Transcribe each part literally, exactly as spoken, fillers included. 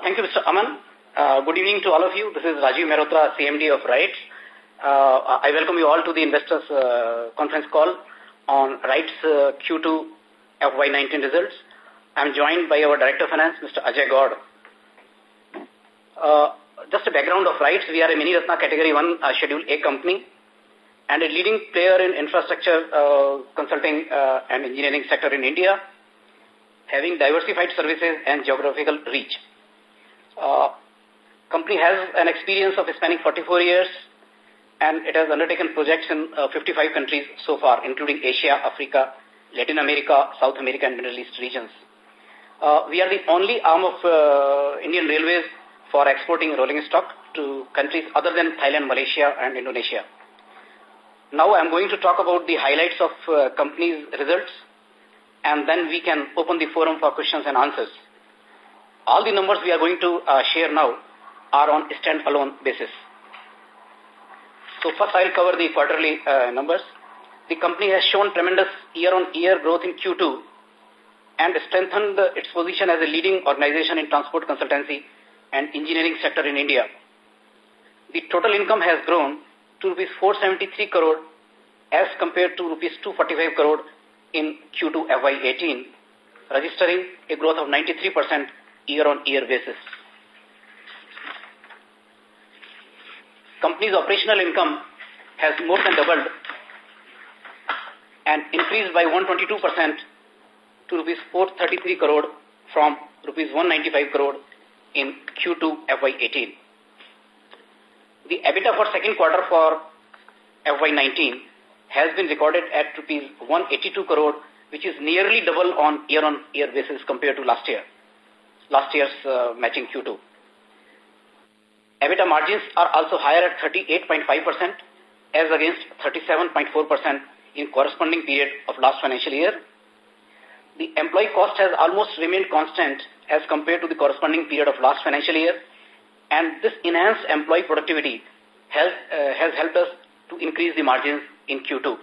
thank you, Mister Aman. Uh, good evening to all of you. This is Rajiv Mehrotra, C M D of RITES. Uh, I welcome you all to the investors uh, conference call on RITES uh, Q two F Y nineteen results. I am joined by our Director of Finance, Mister Ajay Gaud. Uh, just a background of RITES, we are a Mini Ratna Category one uh, Schedule A company and a leading player in infrastructure uh, consulting uh, and engineering sector in India, having diversified services and geographical reach. Uh, company has an experience of spanning forty-four years, and it has undertaken projects in uh, fifty-five countries so far, including Asia, Africa, Latin America, South America, and Middle East regions. Uh, we are the only arm of uh, Indian Railways for exporting rolling stock to countries other than Thailand, Malaysia, and Indonesia. Now I am going to talk about the highlights of uh, company's results, and then we can open the forum for questions and answers. All the numbers we are going to uh, share now are on stand-alone basis. So first I will cover the quarterly uh, numbers. The company has shown tremendous year-on-year growth in Q two and strengthened its position as a leading organization in transport consultancy and engineering sector in India. The total income has grown to rupees four hundred seventy-three crore as compared to rupees two hundred forty-five crore in Q two F Y eighteen, registering a growth of ninety-three percent year-on-year basis. Company's operational income has more than doubled and increased by one hundred twenty-two percent to rupees four hundred thirty-three crore from rupees one hundred ninety-five crore in Q two F Y eighteen. The EBITDA for second quarter for F Y nineteen has been recorded at rupees one hundred eighty-two crore, which is nearly double on year-on-year basis compared to last year, last year's uh, matching Q two. EBITDA margins are also higher at thirty-eight point five percent as against thirty-seven point four percent in corresponding period of last financial year. The employee cost has almost remained constant as compared to the corresponding period of last financial year, and this enhanced employee productivity has, uh, has helped us to increase the margins in Q two.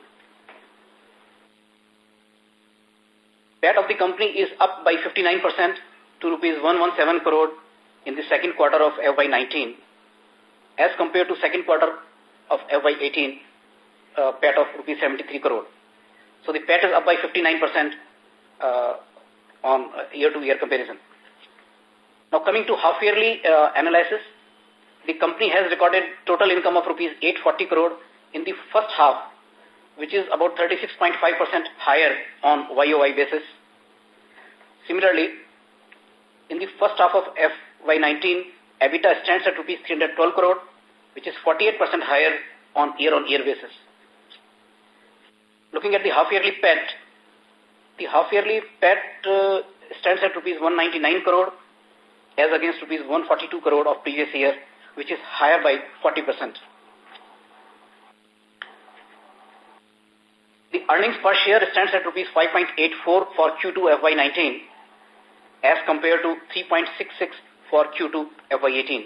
P A T of the company is up by fifty-nine percent to rupees one hundred seventeen crore in the second quarter of F Y nineteen as compared to second quarter of F Y eighteen, uh, P A T of rupees seventy-three crore. So the P A T is up by fifty-nine percent uh, on year-to-year comparison. Now coming to half-yearly uh, analysis, the company has recorded total income of rupees eight hundred forty crore in the first half, which is about thirty-six point five percent higher on Y O Y basis. Similarly, in the first half of F Y nineteen, EBITDA stands at rupees three hundred twelve crore, which is forty-eight percent higher on year-on-year basis. Looking at the half-yearly P A T, the half-yearly P A T uh, stands at rupees one hundred ninety-nine crore as against rupees one hundred forty-two crore of previous year, which is higher by forty percent. The earnings per share stands at rupees five point eight four for Q two F Y nineteen as compared to three point six six for Q two F Y eighteen.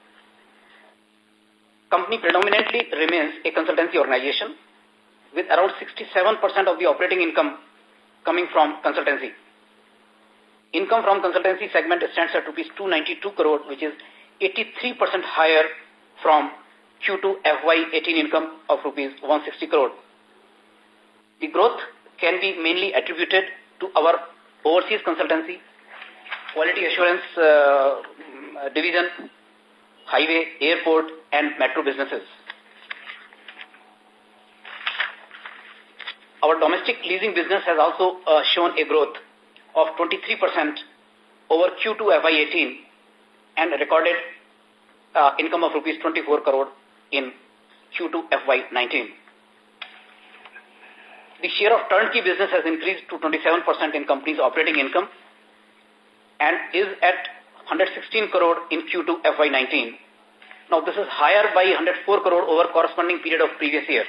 Company predominantly remains a consultancy organization with around sixty-seven percent of the operating income coming from consultancy. Income from consultancy segment stands at rupees two hundred ninety-two crore, which is eighty-three percent higher from Q two F Y eighteen income of rupees one hundred sixty crore. The growth can be mainly attributed to our overseas consultancy, quality assurance uh, division, highway, airport, and metro businesses. Our domestic leasing business has also uh, shown a growth of twenty-three percent over Q two F Y eighteen and recorded uh, income of rupees twenty-four crore in Q two F Y nineteen. The share of turnkey business has increased to twenty-seven percent in company's operating income and is at one hundred sixteen crore in Q two F Y nineteen. Now this is higher by one hundred four crore over corresponding period of previous year.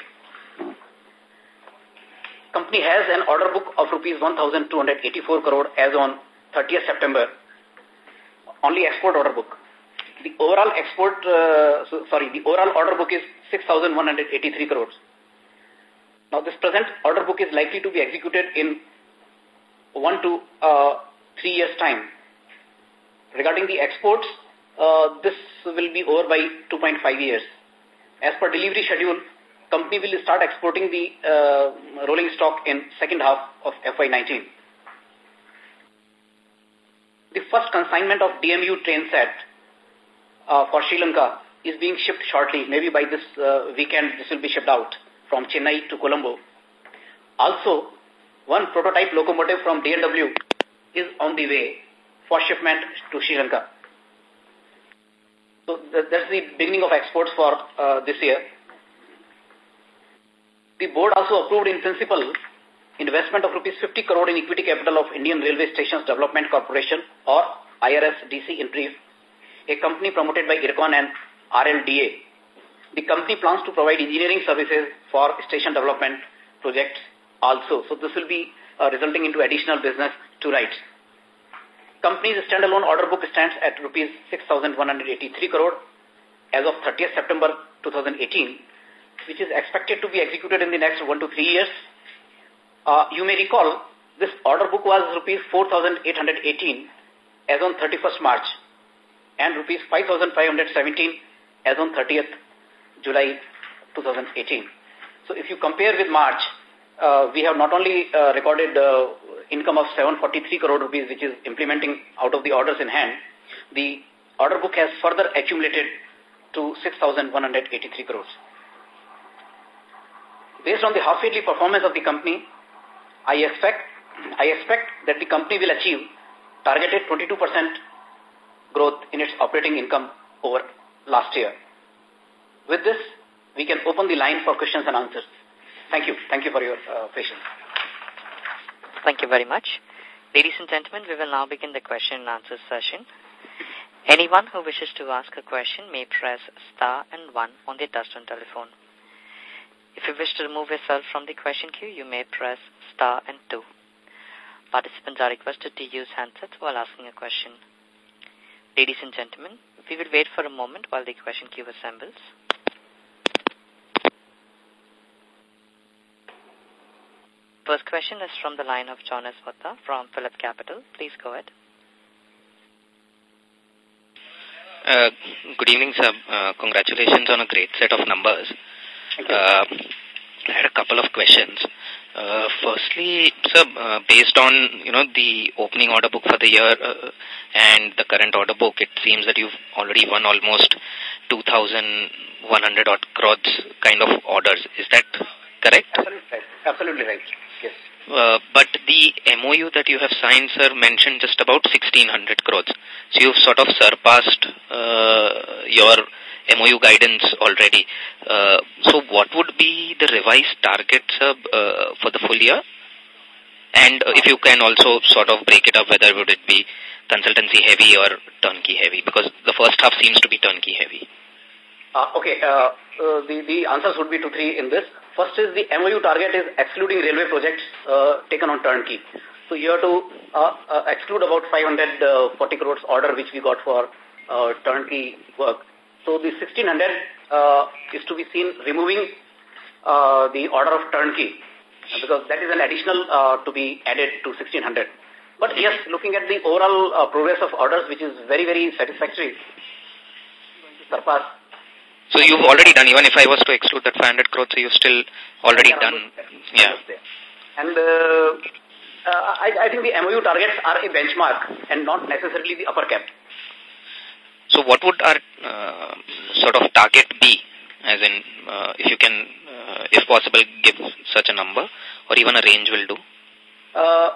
Company has an order book of rupees one thousand two hundred eighty-four crore as on thirtieth September. Only export order book. The overall export, uh, so, sorry, the overall order book is six thousand one hundred eighty-three crores. Now this present order book is likely to be executed in one to uh, three years time. Regarding the exports, uh, this will be over by two point five years. As per delivery schedule, company will start exporting the uh, rolling stock in second half of F Y nineteen. The first consignment of D M U train set uh, for Sri Lanka is being shipped shortly. Maybe by this uh, weekend, this will be shipped out from Chennai to Colombo. Also, one prototype locomotive from D L W is on the way for shipment to Sri Lanka. So th that's the beginning of exports for uh, this year. The board also approved in principle investment of rupees fifty crore in equity capital of Indian Railway Stations Development Corporation, or I R S D C in brief, a company promoted by IRCON and R L D A. The company plans to provide engineering services for station development projects also. So this will be uh, resulting into additional business to RITES. Company's standalone order book stands at rupees six thousand one hundred eighty-three crore as of thirtieth September two thousand eighteen, which is expected to be executed in the next one to three years. Uh, you may recall, this order book was rupees four thousand eight hundred eighteen as on thirty-first March and rupees five thousand five hundred seventeen as on thirtieth July two thousand eighteen. So if you compare with March, uh, we have not only uh, recorded uh, income of seven hundred forty-three crore rupees, which is implementing out of the orders in hand, the order book has further accumulated to six thousand one hundred eighty-three crores. Based on the half-yearly performance of the company, I expect, I expect that the company will achieve targeted twenty-two percent growth in its operating income over last year. With this, we can open the line for questions and answers. Thank you. Thank you for your uh, patience. Thank you very much. Ladies and gentlemen, we will now begin the question and answer session. Anyone who wishes to ask a question may press star and one on their touchtone telephone. If you wish to remove yourself from the question queue, you may press star and two. Participants are requested to use handsets while asking a question. Ladies and gentlemen, we will wait for a moment while the question queue assembles. First question is from the line of Jonas Vata from Phillip Capital. Please go ahead. Uh, good evening, sir. Uh, congratulations on a great set of numbers. Uh, I had a couple of questions. Uh, firstly, sir, uh, based on, you know, the opening order book for the year uh, and the current order book, it seems that you've already won almost two thousand one hundred odd crores kind of orders. Is that correct? Absolutely right. Absolutely right. Yes. Uh, but the M O U that you have signed, sir, mentioned just about sixteen hundred crores. So you've sort of surpassed uh, your M O U guidance already. Uh, so what would be the revised target, sir, uh, for the full year? And uh, if you can also sort of break it up, whether would it be consultancy heavy or turnkey heavy? Because the first half seems to be turnkey heavy. Uh, okay, uh, uh, the, the answers would be two, three in this. First is the M O U target is excluding railway projects uh, taken on turnkey. So you have to uh, uh, exclude about five hundred forty crores order which we got for uh, turnkey work. So the sixteen hundred uh, is to be seen removing uh, the order of turnkey, because that is an additional uh, to be added to sixteen hundred. But yes, looking at the overall uh, progress of orders, which is very, very satisfactory, going to surpass. So you've already done, even if I was to exclude that five hundred crores, so you've still already yeah, done. Yeah. And uh, uh, I, I think the M O U targets are a benchmark and not necessarily the upper cap. So what would our uh, sort of target be, as in, uh, if you can, uh, if possible, give such a number, or even a range will do? Uh,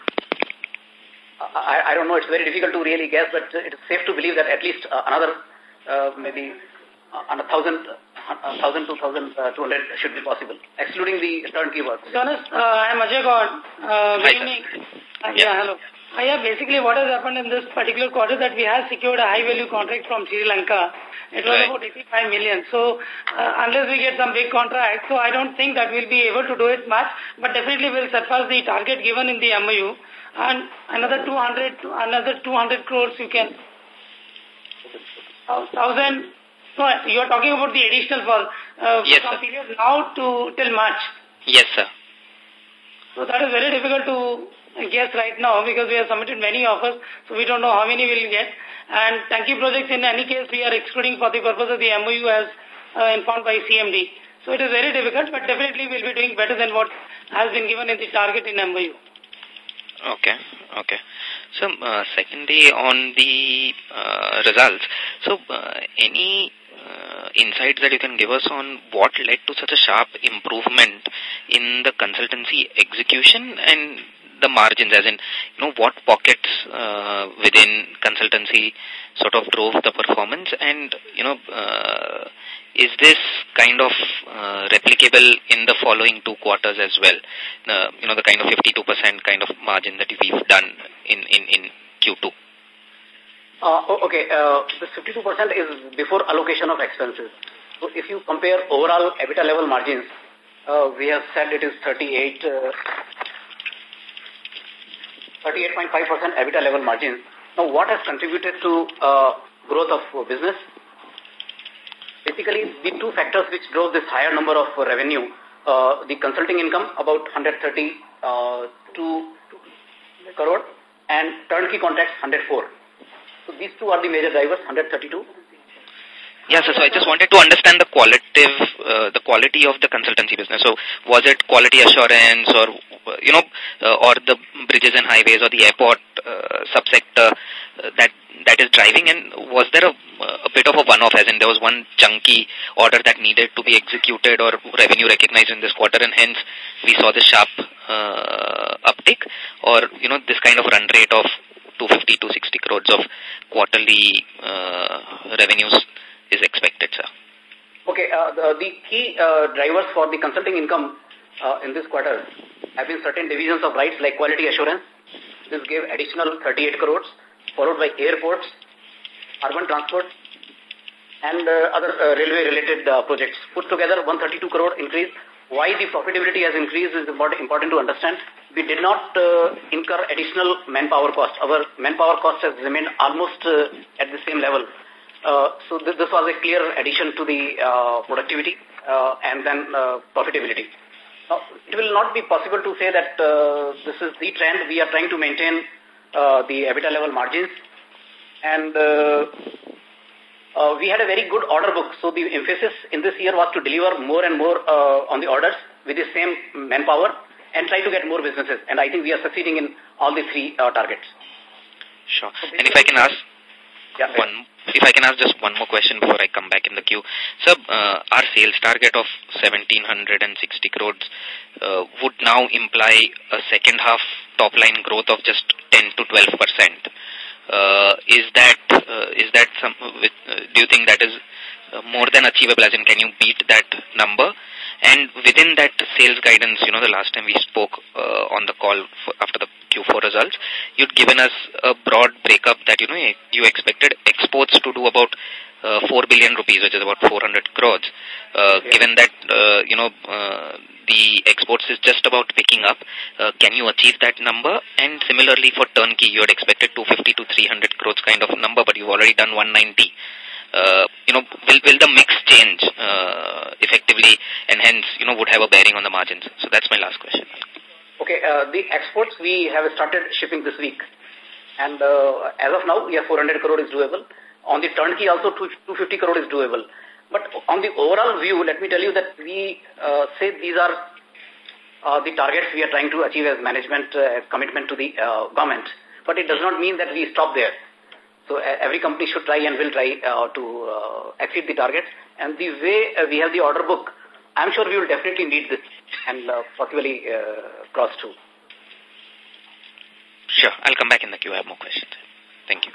I, I don't know, it's very difficult to really guess, but it is safe to believe that at least uh, another, uh, maybe uh, on a thousand, a thousand, two thousand, uh, two hundred should be possible, excluding the turnkey work. Jonas, uh, I am Ajay God. Uh, good evening. Uh, yeah. yeah, hello. Uh, yeah, basically what has happened in this particular quarter that we have secured a high-value contract from Sri Lanka. It was right. about eighty-five million. So, uh, unless we get some big contract, so I don't think that we'll be able to do it much, but definitely we'll surpass the target given in the M O U. And another two hundred, another two hundred crores you can, uh, thousand, no, you're talking about the additional for, uh, yes, from sir. period now to till March. Yes, sir. So that is very difficult to guess right now because we have submitted many offers, so we don't know how many we'll get. And Tanki projects, in any case, we are excluding for the purpose of the M O U as uh, informed by C M D. So it is very difficult, but definitely we'll be doing better than what has been given in the target in M O U. Okay, okay. So, uh, secondly, on the uh, results, so uh, any uh, insights that you can give us on what led to such a sharp improvement in the consultancy execution and the margins, as in, you know, what pockets uh, within consultancy sort of drove the performance, and, you know, uh, is this kind of uh, replicable in the following two quarters as well? Uh, you know, the kind of fifty-two percent kind of margin that we've done in, in, in Q two. Uh, okay, uh, this fifty-two percent is before allocation of expenses. So if you compare overall EBITDA level margins, uh, we have said it is thirty-eight, uh, thirty-eight point five percent EBITDA level margins. Now, what has contributed to uh, growth of business? Basically, the two factors which drove this higher number of revenue, uh, the consulting income, about one hundred thirty-two crore, and turnkey contracts, one hundred four. So these two are the major drivers, one hundred thirty-two. Yes, so, so I just wanted to understand the qualitative, uh, the quality of the consultancy business. So was it quality assurance, or, you know, uh, or the bridges and highways, or the airport uh, subsector uh, that that is driving? And was there a, a bit of a one-off, as in there was one chunky order that needed to be executed or revenue recognized in this quarter, and hence we saw the sharp uh, uptick? Or, you know, this kind of run rate of two fifty to sixty crores of quarterly uh, revenues is expected, sir? Okay, uh, the, the key uh, drivers for the consulting income uh, in this quarter have been certain divisions of rights like quality assurance. This gave additional thirty-eight crores, followed by airports, urban transport, and uh, other uh, railway-related uh, projects. Put together, one hundred thirty-two crore increase. Why the profitability has increased is important to understand. We did not uh, incur additional manpower cost. Our manpower cost has remained almost uh, at the same level. Uh, so th this was a clear addition to the uh, productivity uh, and then uh, profitability. Now, it will not be possible to say that uh, this is the trend. We are trying to maintain uh, the EBITDA level margins, and uh, uh, we had a very good order book. So the emphasis in this year was to deliver more and more uh, on the orders with the same manpower and try to get more businesses. And I think we are succeeding in all the three uh, targets. Sure. So and if I can ask yeah, one, if I can ask just one more question before I come back in the queue. Sir, uh, our sales target of one thousand seven hundred sixty crores uh, would now imply a second half top line growth of just ten to twelve percent. Uh, is that, uh, is that some, with, uh, do you think that is uh, more than achievable, as in can you beat that number? And within that sales guidance, you know, the last time we spoke uh, on the call for, after the Q four results, you'd given us a broad breakup that, you know, you expected exports to do about uh, four billion rupees, which is about four hundred crores. Uh, yeah. Given that, uh, you know, uh, the exports is just about picking up, uh, can you achieve that number? And similarly for turnkey, you had expected two fifty to three hundred crores kind of number, but you've already done one ninety. Uh, you know, will, will the mix change uh, effectively, and hence, you know, would have a bearing on the margins? So that's my last question. Okay, uh, the exports we have started shipping this week, and uh, as of now, yeah, four hundred crore is doable. On the turnkey also, two hundred fifty crore is doable. But on the overall view, let me tell you that we uh, say these are uh, the targets we are trying to achieve as management, uh, as commitment to the uh, government. But it does not mean that we stop there. So uh, every company should try and will try uh, to uh, exceed the targets. And the way uh, we have the order book, I'm sure we will definitely meet this and uh, possibly uh, cross through. Sure. I'll come back in the queue. I have more questions. Thank you.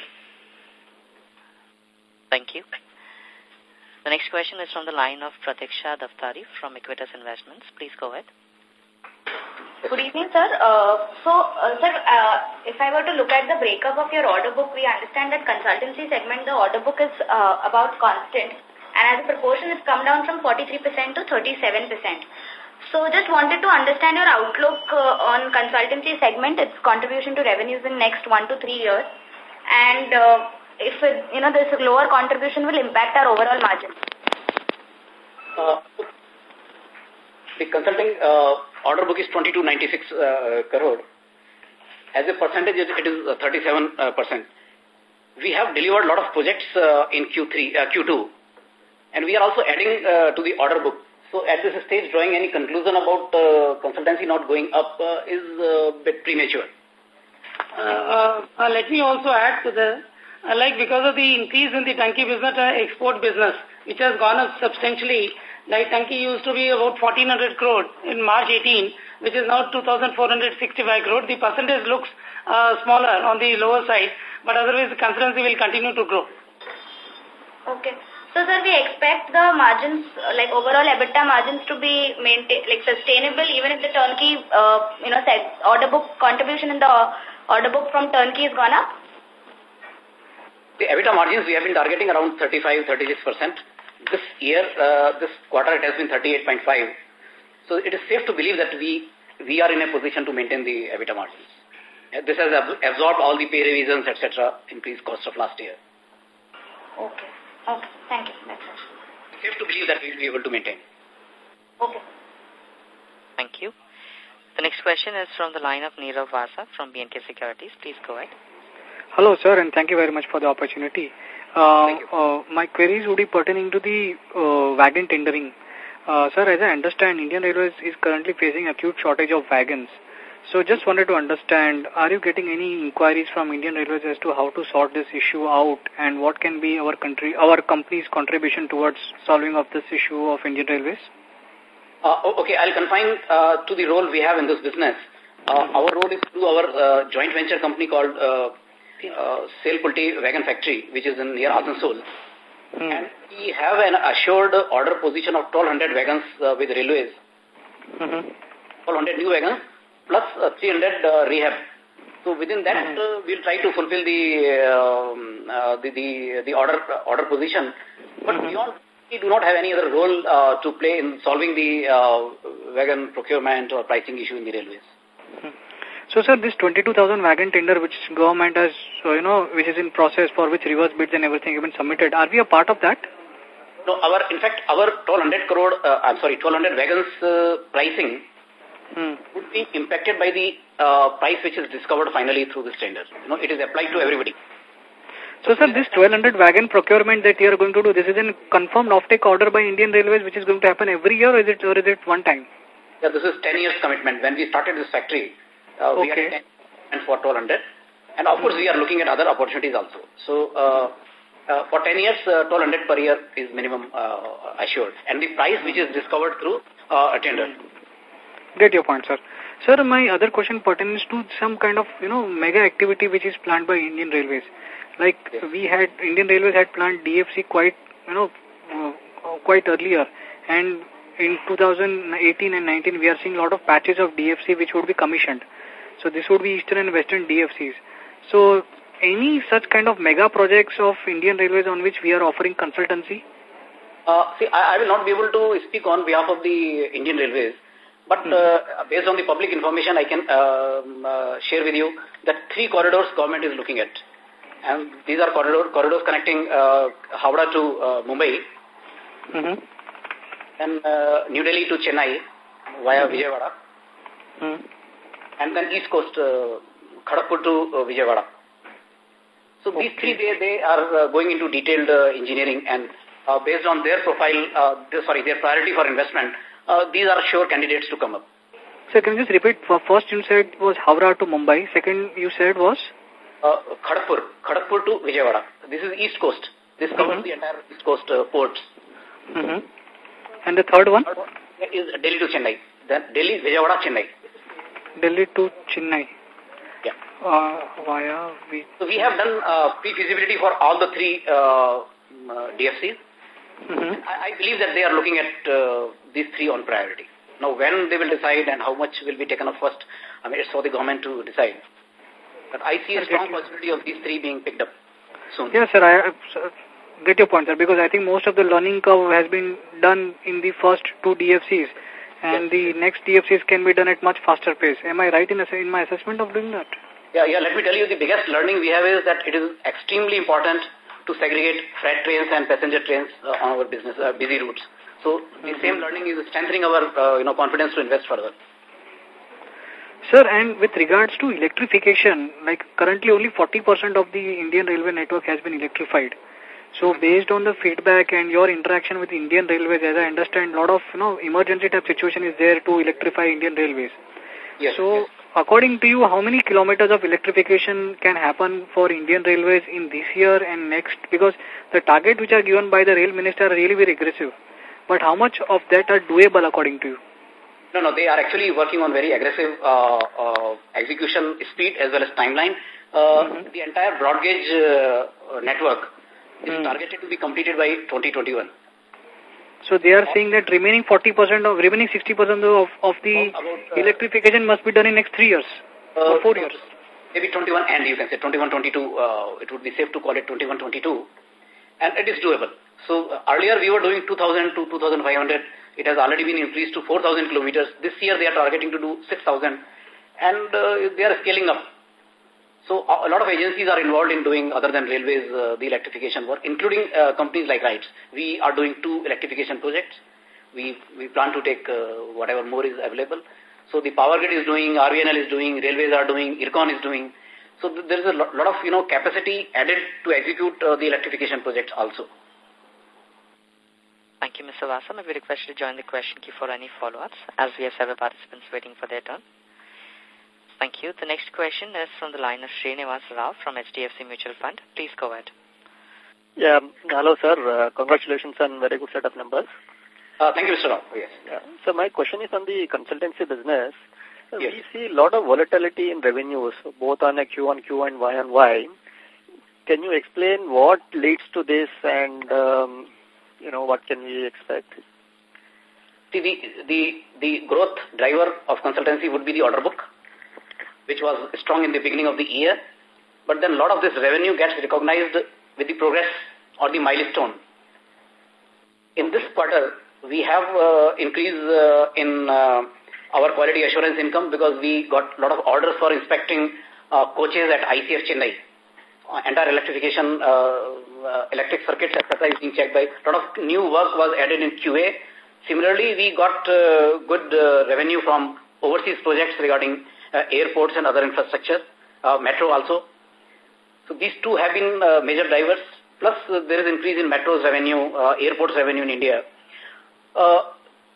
Thank you. The next question is from the line of Pratiksha Daftari from Equitas Investments. Please go ahead. Good evening, sir. Uh, so, uh, sir, uh, if I were to look at the breakup of your order book, we understand that consultancy segment, the order book is uh, about constant, and as a proportion, it's come down from forty-three percent to thirty-seven percent. So, just wanted to understand your outlook uh, on consultancy segment, its contribution to revenues in next one to three years, and uh, if it, you know this lower contribution will impact our overall margin. Uh, the consulting uh, order book is twenty-two ninety-six uh, crore. As a percentage, it is thirty-seven percent. we have delivered a lot of projects uh, in Q three, uh, Q two, and we are also adding uh, to the order book. So at this stage, drawing any conclusion about uh, consultancy not going up uh, is a bit premature. Uh, uh, uh, let me also add to the, uh, like because of the increase in the Tunky business and uh, export business, which has gone up substantially, like Tunky used to be about fourteen hundred crore in March eighteen, which is now two thousand four hundred sixty-five crore. The percentage looks uh, smaller on the lower side, but otherwise the consultancy will continue to grow. Okay. So, sir, we expect the margins, like overall EBITDA margins to be maintain, like sustainable even if the turnkey, uh, you know, order book contribution in the order book from turnkey is gone up? The EBITDA margins we have been targeting around thirty-five, thirty-six percent. This year, uh, this quarter it has been thirty-eight point five. So it is safe to believe that we, we are in a position to maintain the EBITDA margins. This has absorbed all the pay revisions, et cetera, increased cost of last year. Okay. Okay, thank you. That's it. Safe to believe that we will be able to maintain. Okay. Thank you. The next question is from the line of Nirav Vasa from B and K Securities. Please go ahead. Hello, sir, and thank you very much for the opportunity. Uh, thank you. Uh, my queries would be pertaining to the uh, wagon tendering. Uh, sir, as I understand, Indian Railways is currently facing acute shortage of wagons. So just wanted to understand, are you getting any inquiries from Indian Railways as to how to sort this issue out and what can be our country, our company's contribution towards solving of this issue of Indian Railways? Uh, okay, I'll confine uh, to the role we have in this business. Uh, our role is through our uh, joint venture company called uh, uh, Sale Pulti Wagon Factory, which is in near Asansol. Hmm. And we have an assured order position of twelve hundred wagons uh, with railways. Mm-hmm. twelve hundred new wagons plus uh, three hundred uh, rehab. So within that, mm-hmm. uh, we'll try to fulfill the um, uh, the, the the order uh, order position. But mm-hmm. beyond, we do not have any other role uh, to play in solving the uh, wagon procurement or pricing issue in the railways. Mm-hmm. So, sir, this twenty-two thousand wagon tender which government has, uh, you know, which is in process for which reverse bids and everything have been submitted, are we a part of that? No, our, in fact, our twelve hundred crore, uh, I'm sorry, twelve hundred wagons uh, pricing hmm. would be impacted by the uh, price which is discovered finally through this tender. You know, it is applied to everybody. So, sir, this twelve hundred wagon procurement that you are going to do, this is a confirmed offtake order by Indian Railways which is going to happen every year, or is it, or is it one time? Yeah, this is ten years commitment. When we started this factory, uh, we okay. had ten for twelve hundred. And of course, we are looking at other opportunities also. So, uh, uh, for ten years, uh, twelve hundred per year is minimum uh, assured. And the price which is discovered through uh, a tender. Get your point, sir. Sir, my other question pertains to some kind of, you know, mega activity which is planned by Indian Railways. Like, yes. we had, Indian Railways had planned D F C quite, you know, uh, quite earlier. And in two thousand eighteen and nineteen, we are seeing a lot of patches of D F C which would be commissioned. So this would be Eastern and Western D F Cs. So any such kind of mega projects of Indian Railways on which we are offering consultancy? Uh, see, I, I will not be able to speak on behalf of the Indian Railways. But uh, based on the public information, I can uh, uh, share with you that three corridors government is looking at. And these are corridor, corridors connecting uh, Howrah to uh, Mumbai, mm-hmm. and uh, New Delhi to Chennai via mm-hmm. Vijayawada, mm-hmm. and then East Coast, uh, Kharagpur to uh, Vijayawada. So okay. these three, they, they are uh, going into detailed uh, engineering, and uh, based on their profile, uh, their, sorry, their priority for investment, uh, these are sure candidates to come up. So can you just repeat? First you said was Howrah to Mumbai. Second you said was? Uh, Kharagpur, Kharagpur to Vijayawada. This is East Coast. This covers mm-hmm. the entire East Coast uh, ports. Mm-hmm. And the third one? Third one is Delhi to Chennai. Then Delhi, Vijayawada, Chennai. Delhi to Chennai. Yeah. Uh, via we. So we have done uh, pre-feasibility for all the three uh, uh, D F Cs. Mm-hmm. I, I believe that they are looking at uh, these three on priority. Now, when they will decide and how much will be taken up first, I mean, it's for the government to decide. But I see a strong possibility of these three being picked up soon. Yes, sir. I uh, get your point, sir, because I think most of the learning curve has been done in the first two D F Cs, and yes. the next D F Cs can be done at much faster pace. Am I right in, a, in my assessment of doing that? Yeah, yeah. Let me tell you, the biggest learning we have is that it is extremely important to segregate freight trains and passenger trains uh, on our business, uh, busy routes. So the mm-hmm. same learning is strengthening our uh, you know, confidence to invest further. Sir, and with regards to electrification, like currently only forty percent of the Indian railway network has been electrified. So based on the feedback and your interaction with Indian Railways, as I understand, a lot of you know emergency type situation is there to electrify Indian Railways. Yes. So yes. according to you, how many kilometers of electrification can happen for Indian Railways in this year and next? Because the target which are given by the Rail Minister are really very aggressive. But how much of that are doable according to you? No, no, they are actually working on very aggressive uh, uh, execution speed as well as timeline. Uh, mm-hmm. The entire broad gauge uh, network is mm. targeted to be completed by twenty twenty-one. So they are saying that remaining forty percent of, remaining sixty percent of, of the about, uh, electrification must be done in next three years uh, or four years. Maybe twenty-one and you can say twenty-one twenty-two, uh, it would be safe to call it twenty-one twenty-two. And it is doable. So uh, earlier we were doing two thousand to two thousand five hundred. It has already been increased to four thousand kilometers. This year they are targeting to do six thousand and uh, they are scaling up. So a lot of agencies are involved in doing, other than railways, uh, the electrification work, including uh, companies like RITES. We are doing two electrification projects. We we plan to take uh, whatever more is available. So the Power Grid is doing, R V N L is doing, railways are doing, IRCON is doing. So th there is a lot, lot of you know capacity added to execute uh, the electrification projects also. Thank you, Mister Vasa. May we request you to join the question queue for any follow-ups, as we have several participants waiting for their turn. Thank you. The next question is from the line of Srinivas Rao from H D F C Mutual Fund. Please go ahead. Yeah, hello sir. Uh, congratulations on very good set of numbers. Uh, thank you, Mister Rao. Yes. Yeah. So my question is on the consultancy business. Uh, yes. We see a lot of volatility in revenues, both on a Q on Q and Y on Y. Can you explain what leads to this and, um, you know, what can we expect? See, the, the, the growth driver of consultancy would be the order book, which was strong in the beginning of the year. But then a lot of this revenue gets recognized with the progress or the milestone. In this quarter, we have uh, increase uh, in uh, our quality assurance income because we got a lot of orders for inspecting uh, coaches at I C F Chennai. Uh, entire electrification, uh, uh, electric circuits, et cetera is being checked by. A lot of new work was added in Q A. Similarly, we got uh, good uh, revenue from overseas projects regarding uh, airports and other infrastructure, uh, metro also. So these two have been uh, major drivers. Plus, uh, there is increase in metros revenue, uh, airports revenue in India. Uh,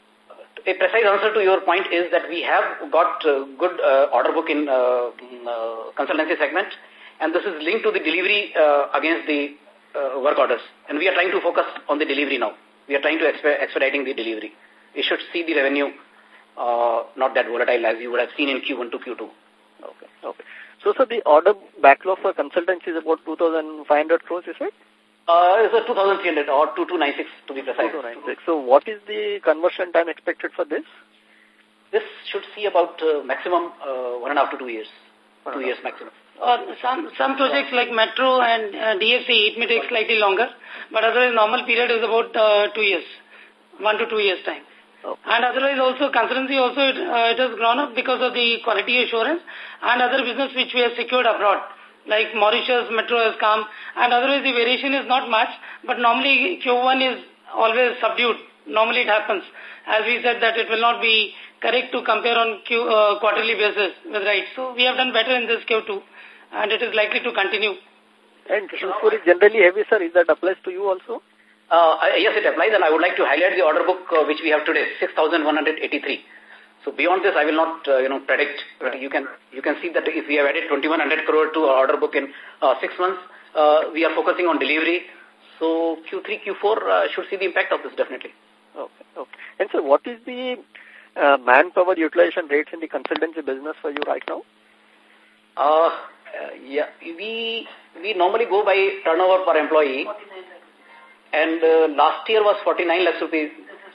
a precise answer to your point is that we have got uh, good uh, order book in uh, uh, consultancy segment, and this is linked to the delivery uh, against the uh, work orders. And we are trying to focus on the delivery now. We are trying to exp expediting the delivery. You should see the revenue uh, not that volatile as you would have seen in Q one to Q two. Okay, okay. So, so the order backlog for consultancy is about two thousand five hundred crores, is it? Uh, it's a two thousand three hundred or two thousand two hundred ninety-six to be precise. two thousand two hundred ninety-six. So, what is the conversion time expected for this? This should see about uh, maximum uh, one and a half to two years. One two years maximum. Or some some projects like Metro and uh, D F C, it may take slightly longer, but otherwise normal period is about uh, two years, one to two years time. Okay. And otherwise also consultancy also it, uh, it has grown up because of the quality assurance and other business which we have secured abroad. Like Mauritius, Metro has come, and otherwise the variation is not much, but normally Q one is always subdued. Normally it happens. As we said that it will not be correct to compare on Q, uh, quarterly basis with right. So we have done better in this Q two, and it is likely to continue. And Q four is generally heavy, sir. Is that applies to you also? Uh, yes, it applies, and I would like to highlight the order book uh, which we have today, six thousand one hundred eighty-three. So beyond this, I will not, uh, you know, predict. But you can you can see that if we have added twenty-one hundred crore to our order book in uh, six months, uh, we are focusing on delivery. So Q three, Q four uh, should see the impact of this definitely. Okay, okay. And so, what is the uh, manpower utilization rates in the consultancy business for you right now? Uh, uh yeah, we we normally go by turnover per employee. And uh, last year was forty-nine lakhs rupees.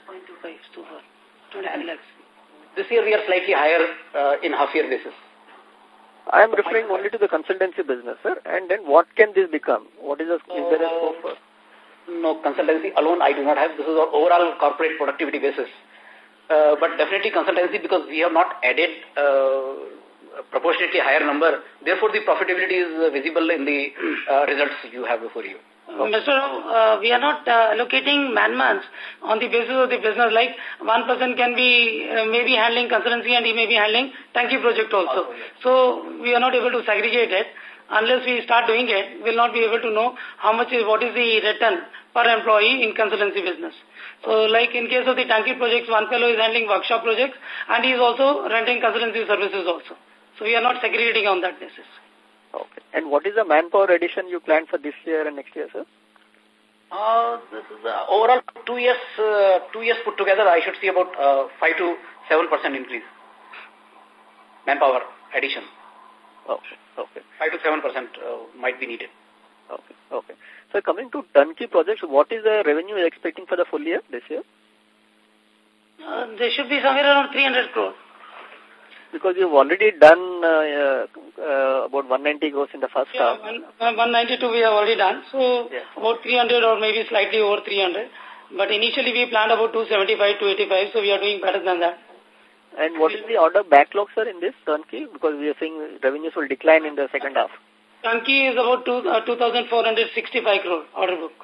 This year we are slightly higher uh, in half-year basis. I am referring only to the consultancy business, sir. And then what can this become? What is, the, is there a scope for? No, consultancy alone I do not have. This is our overall corporate productivity basis. Uh, but definitely consultancy, because we have not added uh, a proportionately higher number. Therefore, the profitability is uh, visible in the uh, results you have before you. Okay. Mister Uh, we are not uh, allocating man-months on the basis of the business. Like one person can be uh, maybe handling consultancy and he may be handling Tanki project also. Oh, yes. So we are not able to segregate it. Unless we start doing it, we will not be able to know how much is, what is the return per employee in consultancy business. So like in case of the Tanki projects, one fellow is handling workshop projects and he is also renting consultancy services also. So we are not segregating on that basis. Okay. And what is the manpower addition you plan for this year and next year, sir? Uh, this is, uh, overall, two years, uh, two years put together, I should see about uh, five to seven percent increase. Manpower addition. Okay. Okay. Five to seven percent uh, might be needed. Okay. Okay. So coming to turnkey projects, what is the revenue you're expecting for the full year this year? Uh, there should be somewhere around three hundred crores. Because you've already done uh, uh, about one hundred ninety crores in the first yeah, half. One, uh, one ninety-two we have already done. So yeah. about three hundred or maybe slightly over three hundred. But initially we planned about two seventy-five, two eighty-five. So we are doing better than that. And what is the order backlog, sir, in this turnkey? Because we are seeing revenues will decline in the second half. Turnkey is about two, uh, two thousand four hundred sixty-five crore order book.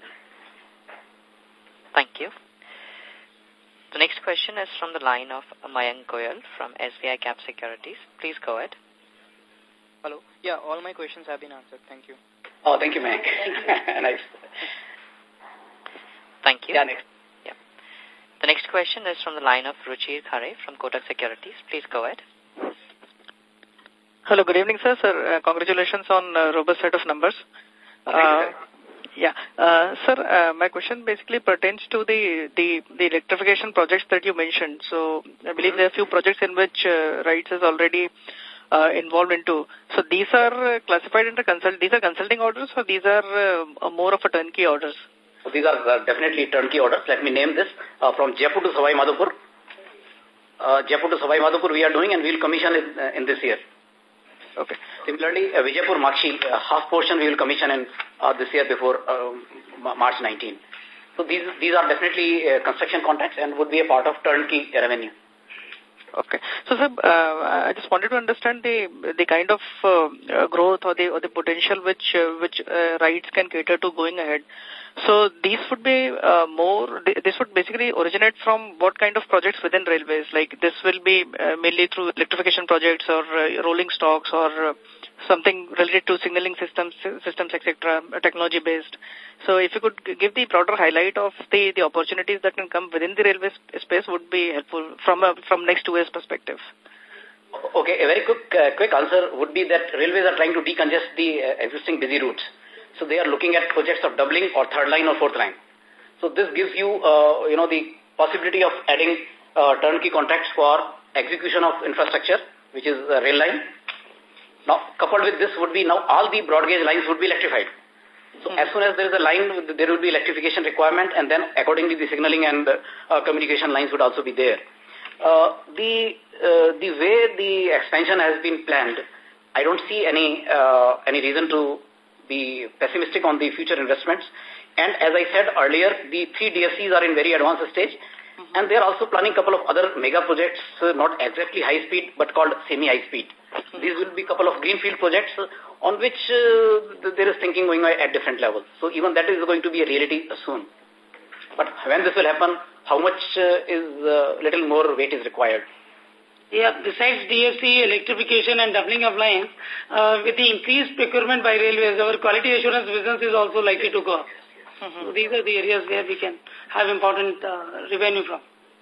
Thank you. The next question is from the line of Mayank Goyal from S B I Cap Securities. Please go ahead. Hello. Yeah, all my questions have been answered. Thank you. Oh, thank you, Mayank. Nice. Thank you. Yeah, next. Yeah. The next question is from the line of Ruchir Khare from Kotak Securities. Please go ahead. Hello, good evening, sir. Sir, uh, congratulations on a robust set of numbers. Uh, yeah, uh, sir, uh, my question basically pertains to the, the, the electrification projects that you mentioned. So, I believe there are a few projects in which uh, RITES is already uh, involved into. So, these are uh, classified into consult. These are consulting orders, or these are uh, more of a turnkey orders? So these are uh, definitely turnkey orders. Let me name this uh, from Jaipur to Savai Madhopur. Uh, Jaipur to Savai Madhopur we are doing, and we will commission it uh, in this year. Okay. Similarly, uh, Vijaypur Makshi, uh, half portion we will commission in uh, this year before uh, March nineteenth. So these these are definitely uh, construction contracts and would be a part of turnkey revenue. Okay. So, sir, uh, I just wanted to understand the the kind of uh, growth or the or the potential which uh, which uh, RITES can cater to going ahead. So, these would be uh, more. This would basically originate from what kind of projects within railways? Like this will be uh, mainly through electrification projects or uh, rolling stocks or uh, something related to signaling systems, systems, et cetera, technology based. So, if you could give the broader highlight of the the opportunities that can come within the railway space, would be helpful from a from next two years perspective. Okay, a very quick uh, quick answer would be that railways are trying to decongest the uh, existing busy routes. So they are looking at projects of doubling or third line or fourth line. So this gives you, uh, you know, the possibility of adding uh, turnkey contracts for execution of infrastructure, which is uh, rail line. Now, coupled with this would be now all the broad gauge lines would be electrified. So mm-hmm. as soon as there is a line, there will be electrification requirement, and then accordingly the signaling and uh, communication lines would also be there. Uh, the uh, the way the expansion has been planned, I don't see any uh, any reason to be pessimistic on the future investments. And as I said earlier, the three D F Cs are in very advanced stage, mm-hmm. and they are also planning a couple of other mega projects, uh, not exactly high speed, but called semi-high speed. Mm-hmm. These will be a couple of greenfield projects uh, on which uh, there is thinking going on at different levels. So even that is going to be a reality uh, soon. But when this will happen, how much uh, is uh, little more weight is required? Yeah, besides D F C, electrification and doubling of lines, uh, with the increased procurement by railways, our quality assurance business is also likely to go up. Mm-hmm. So these are the areas where we can have important uh, revenue from.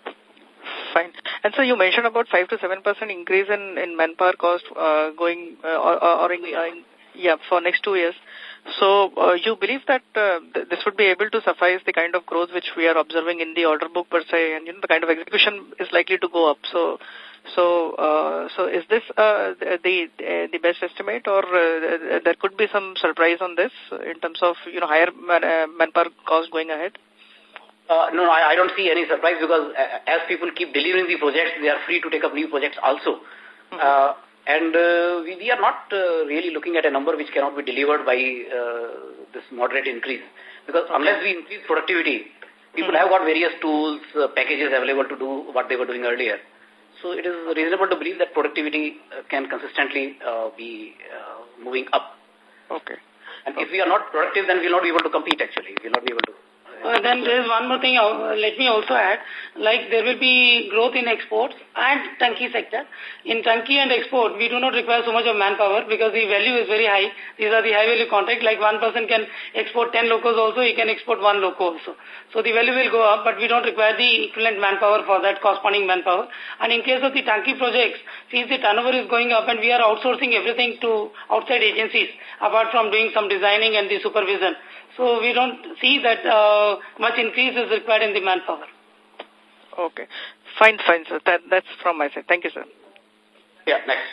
Fine. And so you mentioned about five to seven percent increase in, in manpower cost uh, going uh, or, or in, uh, in, yeah, for next two years. So uh, you believe that uh, th this would be able to suffice the kind of growth which we are observing in the order book per se, and you know, the kind of execution is likely to go up. So, so, uh, so is this uh, the uh, the best estimate, or uh, there could be some surprise on this in terms of you know higher man, uh, manpower cost going ahead? Uh, no, I, I don't see any surprise because uh, as people keep delivering the projects, they are free to take up new projects also. Mm-hmm. uh, and uh, we, we are not uh, really looking at a number which cannot be delivered by uh, this moderate increase. Because unless we increase productivity, people mm-hmm. have got various tools, uh, packages available to do what they were doing earlier. So it is reasonable to believe that productivity uh, can consistently uh, be uh, moving up. Okay. And if we are not productive, then we will not be able to compete actually. We will not be able to. Uh, then there is one more thing, uh, let me also add, like there will be growth in exports and Turnkey sector. In Turnkey and export, we do not require so much of manpower because the value is very high. These are the high value contracts, like one person can export ten locos also, he can export one loco also. So the value will go up, but we don't require the equivalent manpower for that corresponding manpower. And in case of the Turnkey projects, since the turnover is going up and we are outsourcing everything to outside agencies, apart from doing some designing and the supervision. So we don't see that uh, much increase is required in the manpower. Okay. Fine, fine, sir. That, that's from my side. Thank you, sir. Yeah, next.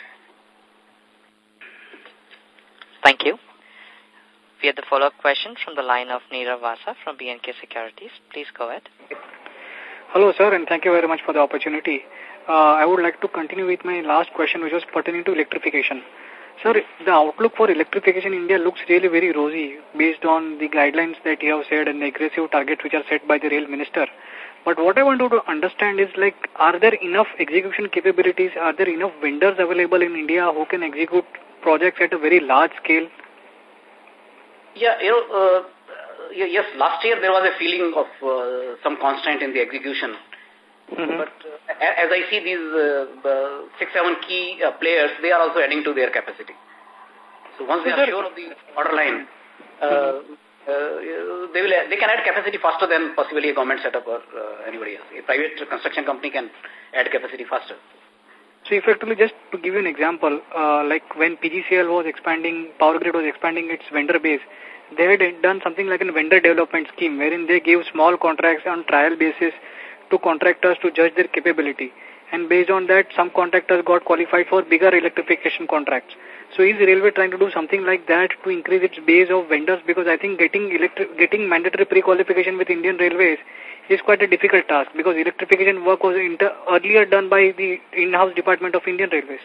Thank you. We have the follow-up question from the line of Nirav Vasa from B and K Securities. Please go ahead. Hello, sir, and thank you very much for the opportunity. Uh, I would like to continue with my last question, which was pertaining to electrification. Sir, the outlook for electrification in India looks really very rosy based on the guidelines that you have said and the aggressive targets which are set by the rail minister. But what I want to understand is, like, are there enough execution capabilities, are there enough vendors available in India who can execute projects at a very large scale? Yeah, you know, uh, yes, last year there was a feeling of uh, some constraint in the execution. Mm-hmm. But uh, as I see these uh, the six, seven key uh, players, they are also adding to their capacity. So once they are sure of the order line, uh, mm-hmm. uh, they will they can add capacity faster than possibly a government setup or uh, anybody else. A private construction company can add capacity faster. So effectively, just to give you an example, uh, like when P G C L was expanding, Power Grid was expanding its vendor base, they had done something like a vendor development scheme wherein they gave small contracts on trial basis to contractors to judge their capability. And based on that, some contractors got qualified for bigger electrification contracts. So is the railway trying to do something like that to increase its base of vendors? Because I think getting electric, getting mandatory pre-qualification with Indian Railways is quite a difficult task because electrification work was inter earlier done by the in-house department of Indian Railways.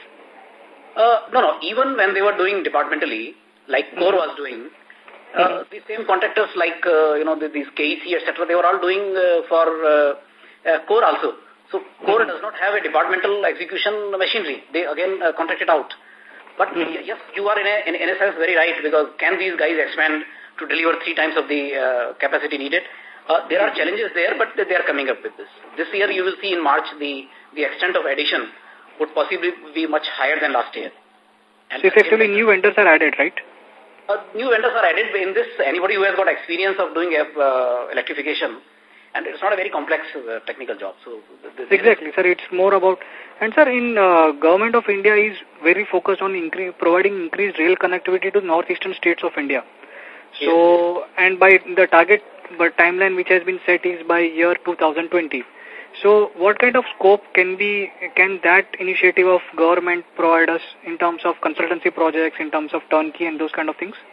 Uh, no, no. Even when they were doing departmentally, like Core mm-hmm. was doing, uh, mm-hmm. the same contractors like, uh, you know, the, these K E C, et cetera, they were all doing uh, for... Uh, Uh, core also. So core mm-hmm. does not have a departmental execution machinery. They again uh, contract it out. But mm-hmm. yes, you are in a, in, in a sense very right because can these guys expand to deliver three times of the uh, capacity needed? Uh, there are challenges there, but they are coming up with this. This year you will see in March the, the extent of addition would possibly be much higher than last year. And so effectively new vendors are added, right? Uh, new vendors are added in this. Anybody who has got experience of doing uh, electrification. And it's not a very complex uh, technical job. So this exactly, sir. It's more about... And, sir, in uh, Government of India is very focused on incre providing increased rail connectivity to northeastern states of India. So, yes. And by the target but timeline which has been set is by year two thousand twenty. So, what kind of scope can be, can that initiative of government provide us in terms of consultancy projects, in terms of turnkey and those kind of things?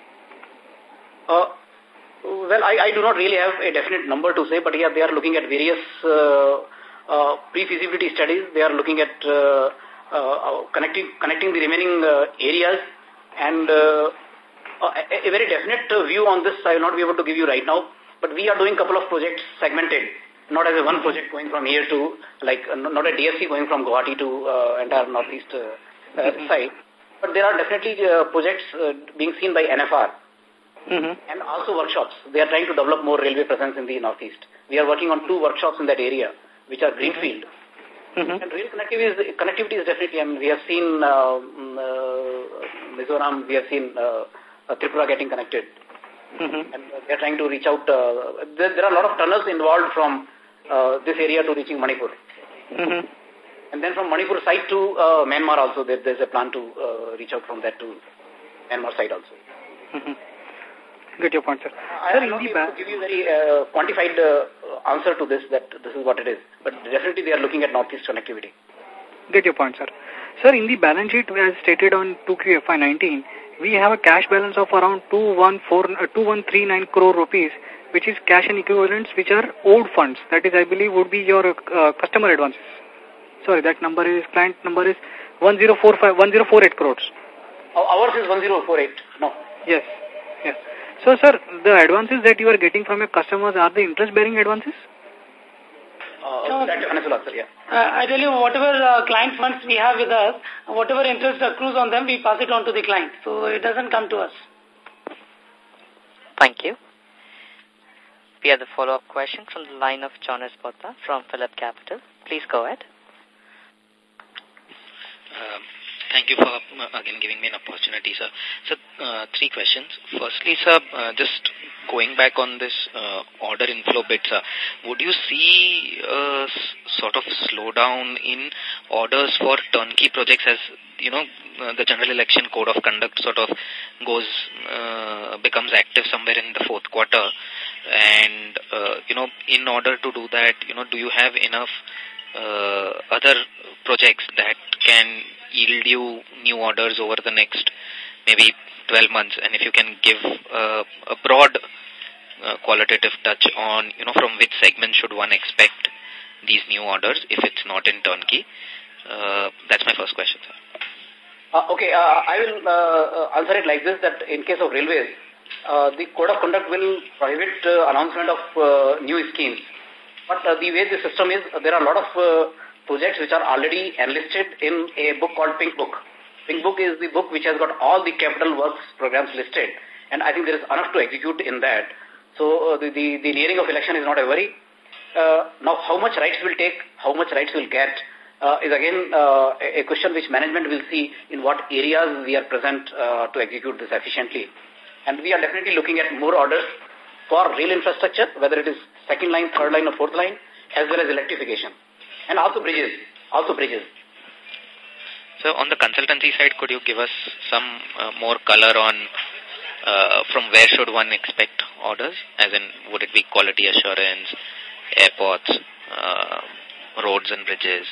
Uh, Well, I, I do not really have a definite number to say, but yeah, they are looking at various uh, uh, pre-feasibility studies. They are looking at uh, uh, connecting connecting the remaining uh, areas, and uh, a, a very definite view on this I will not be able to give you right now. But we are doing a couple of projects segmented, not as a one project going from here to, like, uh, not a D F C going from Guwahati to uh, entire northeast uh, uh, mm-hmm. side. But there are definitely uh, projects uh, being seen by N F R. Mm-hmm. And also workshops. They are trying to develop more railway presence in the northeast. We are working on two workshops in that area, which are greenfield. Mm-hmm. And rail connectivity is, connectivity is definitely, I mean, we have seen uh, uh, Mizoram, we have seen uh, uh, Tripura getting connected. Mm-hmm. And uh, they are trying to reach out. Uh, there, there are a lot of tunnels involved from uh, this area to reaching Manipur. Mm-hmm. And then from Manipur side to uh, Myanmar also, there, there's a plan to uh, reach out from that to Myanmar side also. Mm-hmm. Get your point, sir. I will not be able to give you a very uh, quantified uh, answer to this, that this is what it is. But definitely they are looking at northeast connectivity. Get your point, sir. Sir, in the balance sheet, as stated on two Q F Y nineteen, we have a cash balance of around two one three nine crore rupees, which is cash and equivalents, which are owed funds. That is, I believe, would be your uh, customer advances. Sorry, that number is, client number is one zero four five, one zero four eight crores. Oh, ours is one zero four eight, no. Yes, yes. So, sir, the advances that you are getting from your customers, are they interest-bearing advances? Uh, so, that answer, yeah. Uh, I tell you, whatever uh, client funds we have with us, whatever interest accrues on them, we pass it on to the client. So, it doesn't come to us. Thank you. We have the follow-up question from the line of Jonas Bhutta from Phillip Capital. Please go ahead. Um, thank you for uh, again giving me an opportunity, sir. So, uh, three questions. Firstly, sir, uh, just going back on this uh, order inflow bit, sir, would you see a sort of slowdown in orders for turnkey projects as, you know, uh, the general election code of conduct sort of goes, uh, becomes active somewhere in the fourth quarter? And, uh, you know, in order to do that, you know, do you have enough uh, other projects that can yield you new orders over the next maybe twelve months? And if you can give uh, a broad uh, qualitative touch on, you know, from which segment should one expect these new orders if it's not in turnkey? Uh, that's my first question, sir. Uh, okay, uh, I will uh, answer it like this, that in case of railways, uh, the code of conduct will prohibit uh, announcement of uh, new schemes. But uh, the way the system is, uh, there are a lot of uh, projects which are already enlisted in a book called Pink Book. Pink Book is the book which has got all the capital works programs listed, and I think there is enough to execute in that. So uh, the, the, the nearing of election is not a worry. Uh, now, how much rights will take, how much rights will get, uh, is again uh, a question which management will see in what areas we are present uh, to execute this efficiently. And we are definitely looking at more orders for rail infrastructure, whether it is second line, third line or fourth line, as well as electrification. And also bridges, also bridges. So on the consultancy side, could you give us some uh, more color on uh, from where should one expect orders? As in, would it be quality assurance, airports, uh, roads and bridges?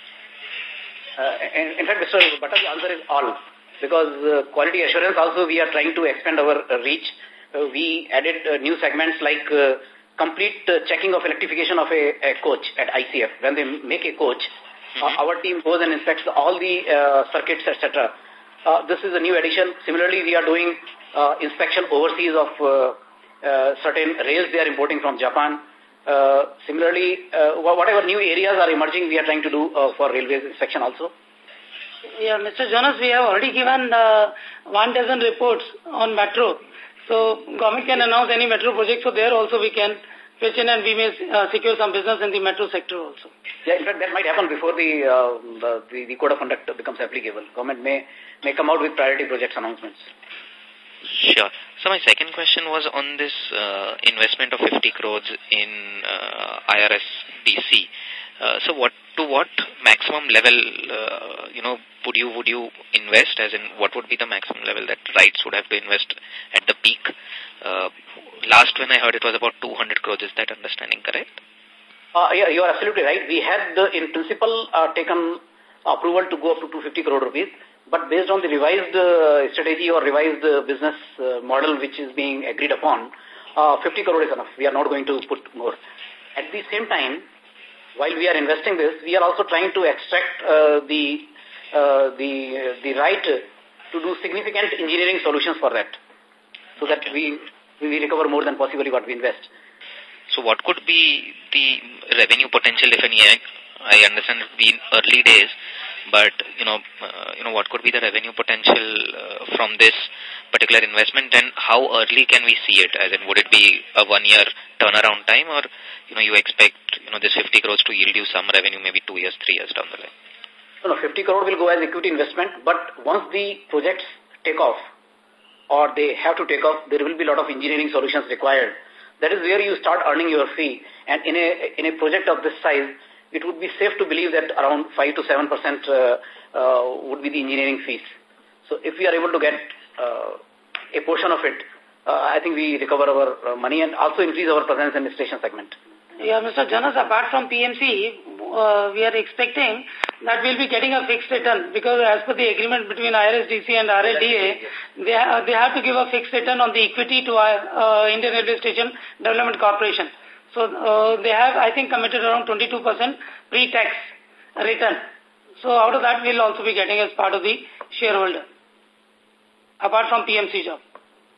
Uh, in, in fact, Mister Bhatta, the answer is all. Because uh, quality assurance also we are trying to expand our uh, reach. Uh, we added uh, new segments like uh, complete uh, checking of electrification of a, a coach at I C F. When they make a coach, mm-hmm. uh, our team goes and inspects all the uh, circuits, et cetera. Uh, this is a new addition. Similarly, we are doing uh, inspection overseas of uh, uh, certain rails they are importing from Japan. Uh, similarly, uh, whatever new areas are emerging, we are trying to do uh, for railways inspection also. Yeah, Mister Jonas, we have already given uh, one dozen reports on metro. So government can announce any metro project, so there also we can pitch in and we may uh, secure some business in the metro sector also. Yeah, in fact, that might happen before the, uh, the, the code of conduct becomes applicable. Government may, may come out with priority projects announcements. Sure. So my second question was on this uh, investment of fifty crores in uh, I R S D C. Uh, so what to what maximum level, uh, you know, would you would you invest? As in, what would be the maximum level that RITES would have to invest at the peak? Uh, last when I heard it was about two hundred crores. Is that understanding correct? Uh, yeah, you are absolutely right. We had, uh, in principle, uh, taken approval to go up to two hundred fifty crore rupees. But based on the revised uh, strategy or revised uh, business uh, model which is being agreed upon, uh, fifty crore is enough. We are not going to put more. At the same time, while we are investing this, we are also trying to extract uh, the uh, the uh, the right to do significant engineering solutions for that, so that we we recover more than possibly what we invest. So, what could be the revenue potential, if any? I understand it be in early days, but you know, uh, you know, what could be the revenue potential uh, from this particular investment, and how early can we see it? As in, would it be a one-year turnaround time, or you know, you expect you know this fifty crores to yield you some revenue, maybe two years, three years down the line? No, no, fifty crore will go as equity investment, but once the projects take off, or they have to take off, there will be a lot of engineering solutions required. That is where you start earning your fee, and in a in a project of this size, it would be safe to believe that around five to seven percent uh, uh, would be the engineering fees. So if we are able to get uh, a portion of it, uh, I think we recover our uh, money and also increase our presence in the station segment. Yeah, Mister Jonas, apart from P M C, uh, we are expecting that we'll be getting a fixed return, because as per the agreement between I R S D C and R L D A, they, ha they have to give a fixed return on the equity to uh, Indian Railway Station Development Corporation. So uh, they have, I think, committed around twenty-two percent pre-tax return. So out of that, we'll also be getting as part of the shareholder, apart from P M C job.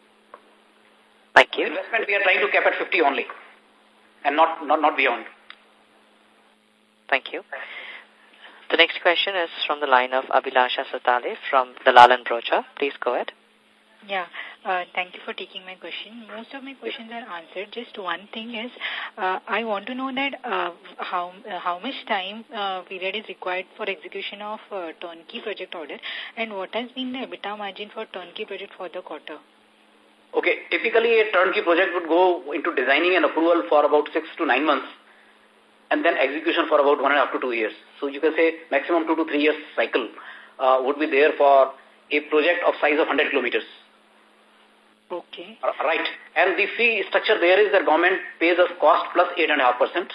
Thank you. Investment we are trying to cap at fifty only, and not, not, not beyond. Thank you. The next question is from the line of Abhilasha Satale from Dalal and Brocha. Please go ahead. Yeah. Uh, thank you for taking my question. Most of my questions are answered. Just one thing is, uh, I want to know that uh, how uh, how much time uh, period is required for execution of uh, turnkey project order, and what has been the EBITDA margin for turnkey project for the quarter? Okay, typically a turnkey project would go into designing and approval for about six to nine months, and then execution for about one and a half to two years. So you can say maximum two to three years cycle uh, would be there for a project of size of one hundred kilometers. Okay. Uh, right. And the fee structure there is that government pays us cost plus eight point five percent.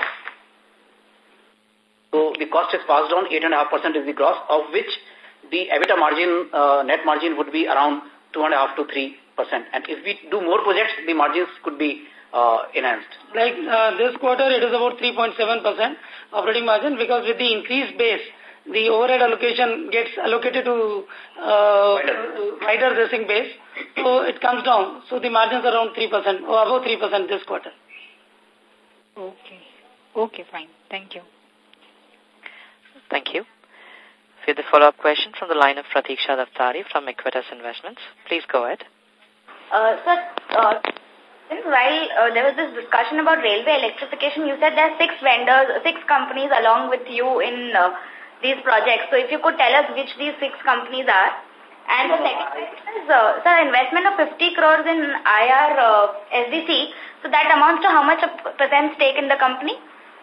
So the cost is passed on, eight point five percent is the gross, of which the EBITDA margin, uh, net margin would be around two point five to three percent. And if we do more projects, the margins could be uh, enhanced. Like uh, this quarter, it is about three point seven percent operating margin, because with the increased base, the overhead allocation gets allocated to uh, wider, wider dressing base, so it comes down. So the margins are around three percent, or above three percent this quarter. Okay. Okay, fine. Thank you. Thank you. We have the follow-up question from the line of Pratiksha Daftari from Equitas Investments. Please go ahead. Uh, sir, uh, while uh, there was this discussion about railway electrification, you said there are six vendors, six companies along with you in uh, these projects. So if you could tell us which these six companies are. And the second question is, uh, sir, investment of fifty crores in I R uh, S D C, so that amounts to how much a percent stake in the company?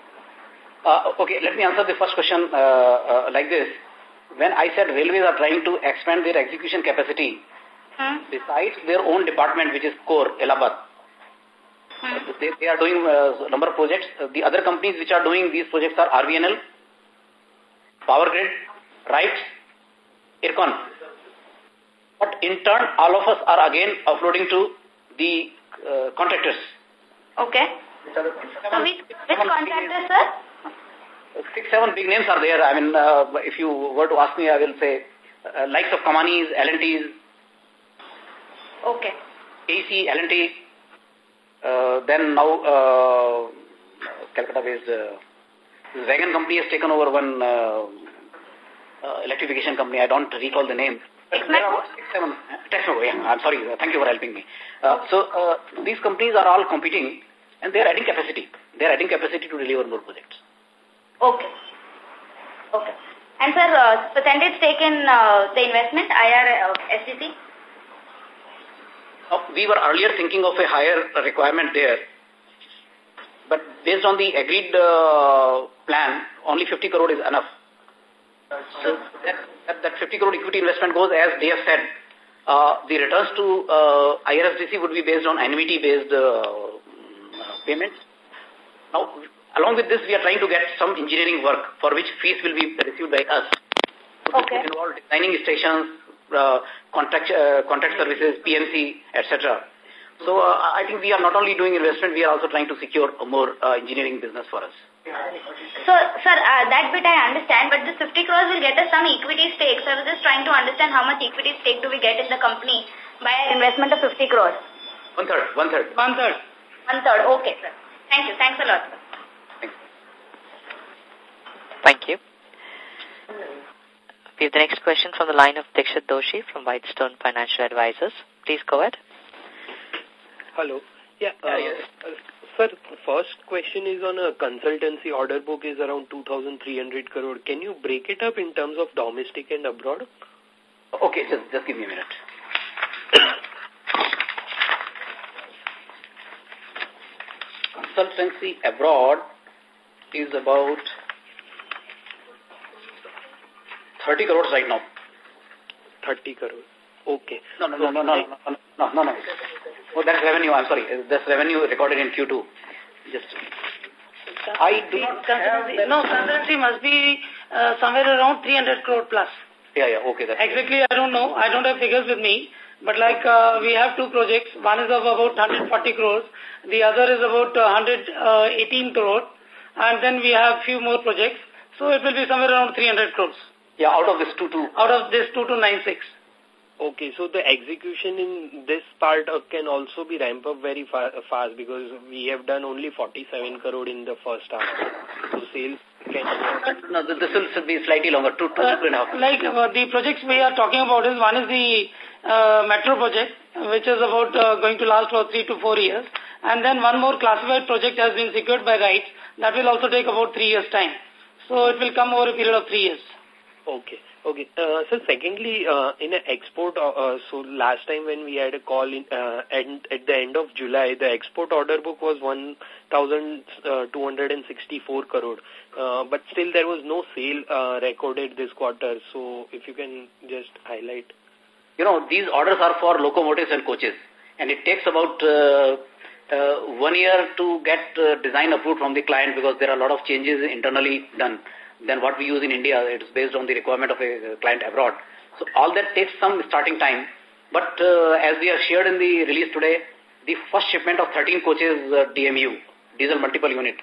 Uh, okay, let me answer the first question uh, uh, like this. When I said railways are trying to expand their execution capacity, hmm. besides their own department, which is Core, Allahabad, hmm. they, they are doing a uh, number of projects. Uh, the other companies which are doing these projects are R V N L, Power Grid, RITES, IRCON. But in turn, all of us are again uploading to the uh, contractors. Okay. So which, which contractors, sir? Six, seven big names are there. I mean, uh, if you were to ask me, I will say uh, likes of Kamanis, L and T's. Okay. A C, L and T. Uh, then now, uh, Calcutta-based uh, Wagon company has taken over one uh, uh, electrification company. I don't recall the name. There are six, seven. Texmaco, yeah. I'm sorry. Thank you for helping me. Uh, so uh, these companies are all competing, and they are adding capacity. They are adding capacity to deliver more projects. Okay. Okay. And sir, uh, percentage stake in uh, the investment, I R S D C? Uh, we were earlier thinking of a higher requirement there. But based on the agreed uh, plan, only fifty crore is enough. So that, that, that fifty crore equity investment goes, as they have said, uh, the returns to uh, I R S D C would be based on annuity-based uh, payments. Now, along with this, we are trying to get some engineering work for which fees will be received by us. So okay. This will involve designing stations, uh, contract, uh, contract services, P M C, et cetera. So uh, I think we are not only doing investment, we are also trying to secure a more uh, engineering business for us. So, sir, uh, that bit I understand, but this fifty crores will get us some equity stake. So I was just trying to understand how much equity stake do we get in the company by an investment of fifty crores? One third, one third. One third. One third, okay, sir. Thank you. Thanks a lot, sir. Thank you. We have the next question from the line of Dikshit Doshi from Whitestone Financial Advisors. Please go ahead. Hello. Yeah, uh, yeah yes. uh, sir, first question is on a consultancy order book is around two thousand three hundred crore. Can you break it up in terms of domestic and abroad? Okay, just, just give me a minute. Consultancy abroad is about thirty crores right now. thirty crores. Okay. No, no, no, no, no, no, no, no, no. Oh, that's revenue. I'm sorry. That's revenue recorded in Q two. Just. I do not have that. No, consultancy must be uh, somewhere around three hundred crore plus. Yeah, yeah, okay. That's exactly, I don't know. I don't have figures with me. But like uh, we have two projects. One is of about one hundred forty crores. The other is about uh, one hundred eighteen crore. And then we have few more projects. So it will be somewhere around three hundred crores. Yeah, out of this two two. Out of this two two nine six. Okay, so the execution in this part uh, can also be ramped up very fa fast because we have done only forty-seven crore in the first half. So sales can... No, this will be slightly longer, two, two, uh, two and a half. Like uh, the projects we are talking about is, one is the uh, metro project, uh, which is about uh, going to last for three to four years. And then one more classified project has been secured by RITES. That will also take about three years' time. So it will come over a period of three years. Okay. Okay. Uh, so secondly, uh, in an export, uh, uh, so last time when we had a call in, uh, at, at the end of July, the export order book was one thousand two hundred sixty-four crore. Uh, but still there was no sale uh, recorded this quarter. So if you can just highlight. You know, these orders are for locomotives and coaches. And it takes about uh, uh, one year to get uh, design approved from the client because there are a lot of changes internally done than what we use in India. It's based on the requirement of a client abroad. So all that takes some starting time. But uh, as we have shared in the release today, the first shipment of thirteen coaches uh, D M U, diesel multiple unit,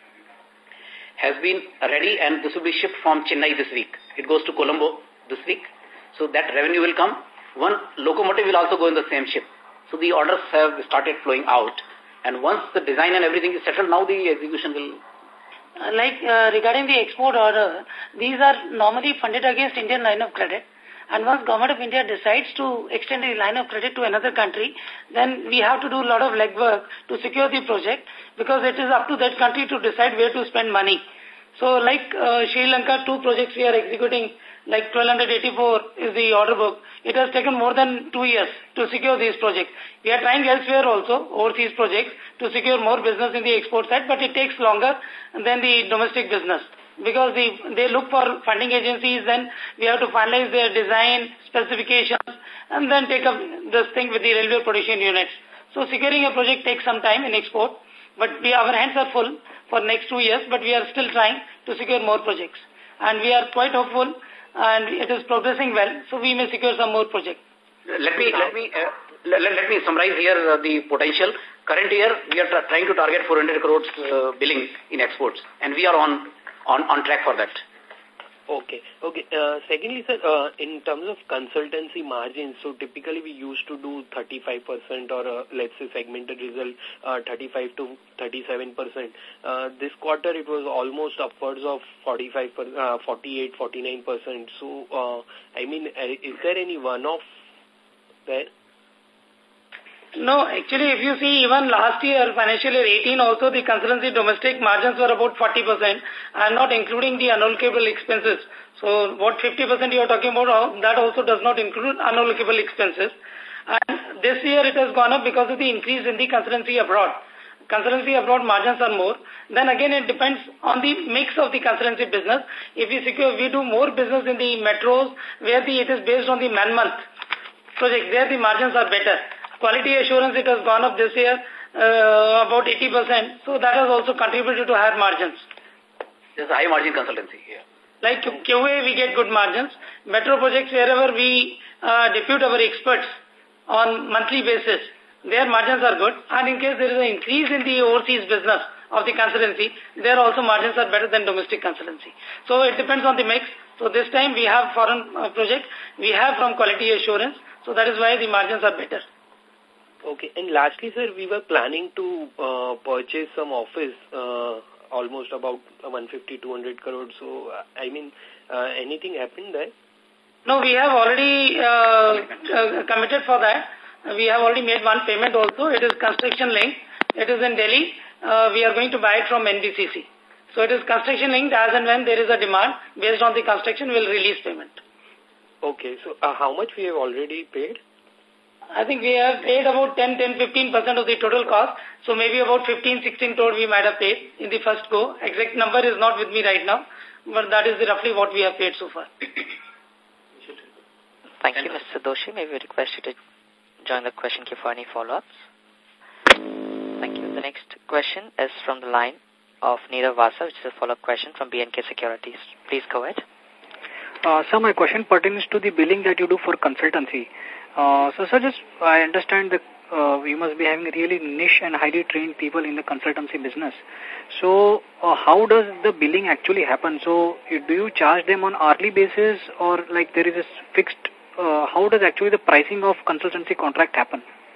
has been ready, and this will be shipped from Chennai this week. It goes to Colombo this week. So that revenue will come. One locomotive will also go in the same ship. So the orders have started flowing out. And once the design and everything is settled, now the execution will... Uh, like uh, regarding the export order, these are normally funded against Indian line of credit. And once Government of India decides to extend the line of credit to another country, then we have to do a lot of legwork to secure the project because it is up to that country to decide where to spend money. So like uh, Sri Lanka, two projects we are executing, like twelve eighty-four is the order book. It has taken more than two years to secure these projects. We are trying elsewhere also, overseas projects, to secure more business in the export side, but it takes longer than the domestic business. Because the, they look for funding agencies, then we have to finalize their design, specifications, and then take up this thing with the railway production units. So securing a project takes some time in export, but we, our hands are full for next two years, but we are still trying to secure more projects. And we are quite hopeful, and it is progressing well, so we may secure some more projects. Let me, let me, uh, let, let me summarize here uh, the potential. Current year, we are trying to target four hundred crores uh, billing in exports, and we are on On, on track for that. Okay. Okay. Uh, secondly, sir, uh, in terms of consultancy margins, so typically we used to do thirty-five percent or uh, let's say segmented result uh, thirty-five to thirty-seven percent. Uh, this quarter it was almost upwards of forty-five, uh, forty-eight, forty-nine percent. So, uh, I mean, is there any one-off there? No, actually, if you see, even last year, financial year eighteen, also the consultancy domestic margins were about forty percent, and not including the unallocable expenses. So, what fifty percent you are talking about, that also does not include unallocable expenses. And this year it has gone up because of the increase in the consultancy abroad. Consultancy abroad margins are more. Then again, it depends on the mix of the consultancy business. If we secure, we do more business in the metros, where the it is based on the man-month project, there the margins are better. Quality assurance, it has gone up this year uh, about eighty percent. So that has also contributed to higher margins. There's a high margin consultancy here. Like Q A, we get good margins. Metro projects, wherever we uh, depute our experts on monthly basis, their margins are good. And in case there is an increase in the overseas business of the consultancy, there also margins are better than domestic consultancy. So it depends on the mix. So this time we have foreign uh, project, we have from quality assurance. So that is why the margins are better. Okay. And lastly, sir, we were planning to uh, purchase some office, uh, almost about one fifty, two hundred crores. So, uh, I mean, uh, anything happened there? No, we have already uh, uh, committed for that. We have already made one payment also. It is construction linked. It is in Delhi. Uh, we are going to buy it from N B C C. So it is construction linked. As and when there is a demand, based on the construction, we will release payment. Okay. So, uh, how much we have already paid? I think we have paid about ten, ten, fifteen percent of the total cost. So maybe about fifteen, sixteen crore we might have paid in the first go. Exact number is not with me right now, but that is roughly what we have paid so far. Thank you, Mister Doshi. May we request you to join the question queue for any follow-ups? Thank you. The next question is from the line of Nirav Vasa, which is a follow-up question from B N K Securities. Please go ahead. Uh, so my question pertains to the billing that you do for consultancy. Uh, so, sir, just I understand that uh, you must be having really niche and highly trained people in the consultancy business. So, uh, how does the billing actually happen? So, do you charge them on hourly basis, or like there is a fixed? Uh, how does actually the pricing of consultancy contract happen?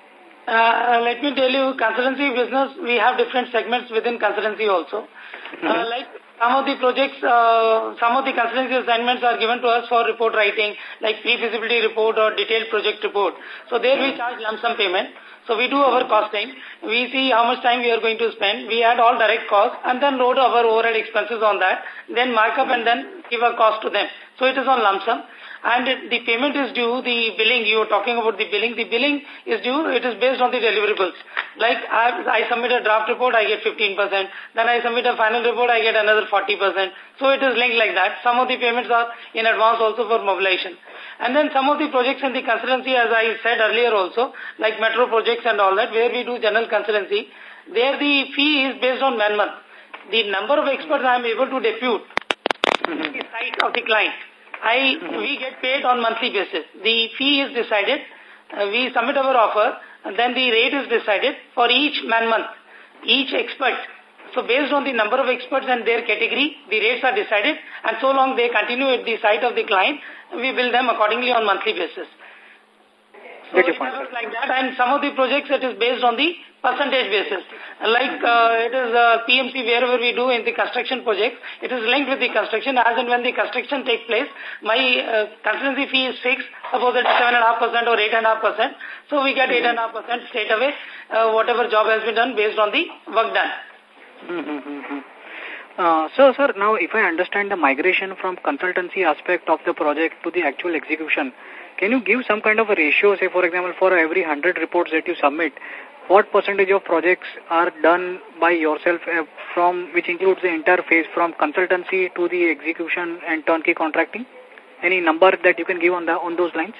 Uh, let me tell you, consultancy business, we have different segments within consultancy also. Mm-hmm. uh, like some of the projects, uh, some of the consultancy assignments are given to us for report writing, like pre-feasibility report or detailed project report. So there we charge lump sum payment. So we do our costing. We see how much time we are going to spend. We add all direct costs and then load our overhead expenses on that. Then mark up and then give a cost to them. So it is on lump sum. And it, the payment is due, the billing, you were talking about the billing, the billing is due, it is based on the deliverables. Like I, I submit a draft report, I get fifteen percent, then I submit a final report, I get another forty percent. So it is linked like that. Some of the payments are in advance also for mobilization. And then some of the projects in the consultancy, as I said earlier also, like metro projects and all that, where we do general consultancy, there the fee is based on man-month. The number of experts I am able to depute mm-hmm. the site of the client. I, we get paid on monthly basis. The fee is decided. Uh, we submit our offer, and then the rate is decided for each man-month, each expert. So based on the number of experts and their category, the rates are decided, and so long they continue at the site of the client, we bill them accordingly on monthly basis. So it is like that, and some of the projects it is based on the percentage basis. Like uh, it is uh, P M C wherever we do in the construction projects, it is linked with the construction. As and when the construction takes place, my uh, consultancy fee is fixed. Suppose it is seven point five percent or eight point five percent. So we get eight point five percent straight away, uh, whatever job has been done based on the work done. Mm-hmm. Uh, so, sir, now if I understand the migration from consultancy aspect of the project to the actual execution, can you give some kind of a ratio, say, for example, for every one hundred reports that you submit, what percentage of projects are done by yourself uh, from, which includes the entire phase from consultancy to the execution and turnkey contracting? Any number that you can give on the on those lines?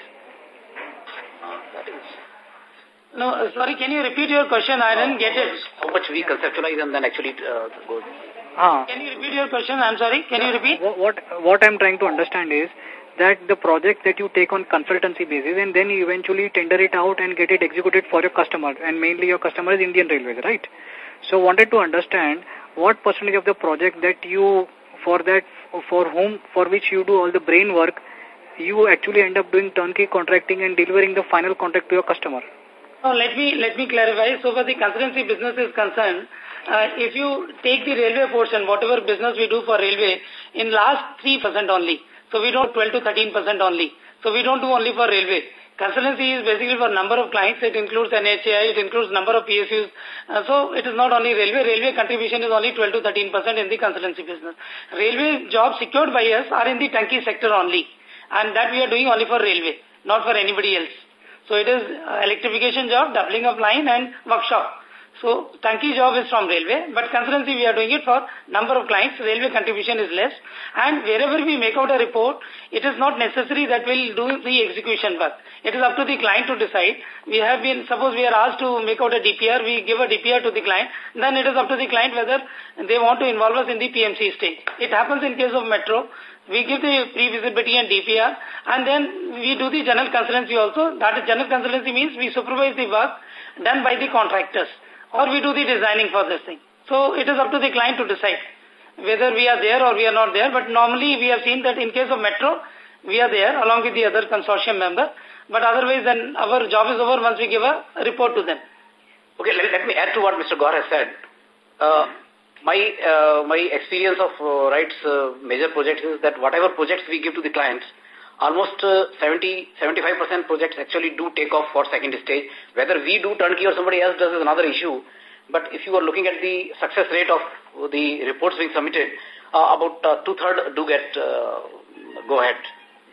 No, uh, sorry, can you repeat your question? I didn't get it. How much we conceptualize and then actually uh, go. Ah. Can you repeat your question? I'm sorry, can you repeat? What, what, what I'm trying to understand is that the project that you take on consultancy basis and then you eventually tender it out and get it executed for your customer, and mainly your customer is Indian Railways, right? So wanted to understand what percentage of the project that you, for that, for whom, for which you do all the brain work, you actually end up doing turnkey contracting and delivering the final contract to your customer. Oh, let me let me clarify. So, for the consultancy business is concerned, uh, if you take the railway portion, whatever business we do for railway, in last three percent only. So, we don't twelve to thirteen percent only. So, we don't do only for railway. Consultancy is basically for number of clients. It includes N H A I, it includes number of P S Us. Uh, so, it is not only railway. Railway contribution is only twelve to thirteen percent in the consultancy business. Railway jobs secured by us are in the turnkey sector only. And that we are doing only for railway, not for anybody else. So it is uh, electrification job, doubling of line and workshop. So turnkey job is from railway, but consultancy we are doing it for number of clients. Railway contribution is less. And wherever we make out a report, it is not necessary that we'll do the execution work. It is up to the client to decide. We have been, suppose we are asked to make out a D P R, we give a D P R to the client, then it is up to the client whether they want to involve us in the P M C stage. It happens in case of metro. We give the pre-visibility and D P R, and then we do the general consultancy also. That is, general consultancy means we supervise the work done by the contractors, or we do the designing for this thing. So it is up to the client to decide whether we are there or we are not there. But normally we have seen that in case of metro, we are there along with the other consortium member. But otherwise, then our job is over once we give a report to them. Okay, let, let me add to what Mister Gaur has said. Uh, My uh, my experience of uh, RITES uh, major projects is that whatever projects we give to the clients, almost uh, seventy to seventy-five percent projects actually do take off for second stage. Whether we do turnkey or somebody else does is another issue. But if you are looking at the success rate of the reports being submitted, uh, about uh, two-thirds do get uh, go ahead.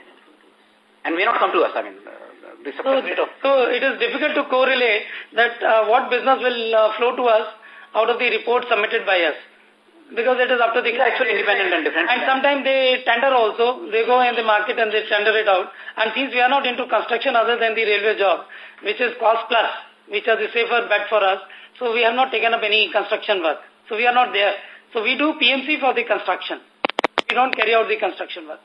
And may not come to us, I mean, uh, the success so, rate of... So it is difficult to correlate that uh, what business will uh, flow to us out of the report submitted by us, because it is up to the... It's actually independent and different. And sometimes they tender also, they go in the market and they tender it out. And since we are not into construction other than the railway job, which is cost plus, which are the safer bet for us, so we have not taken up any construction work. So we are not there. So we do P M C for the construction. We don't carry out the construction work.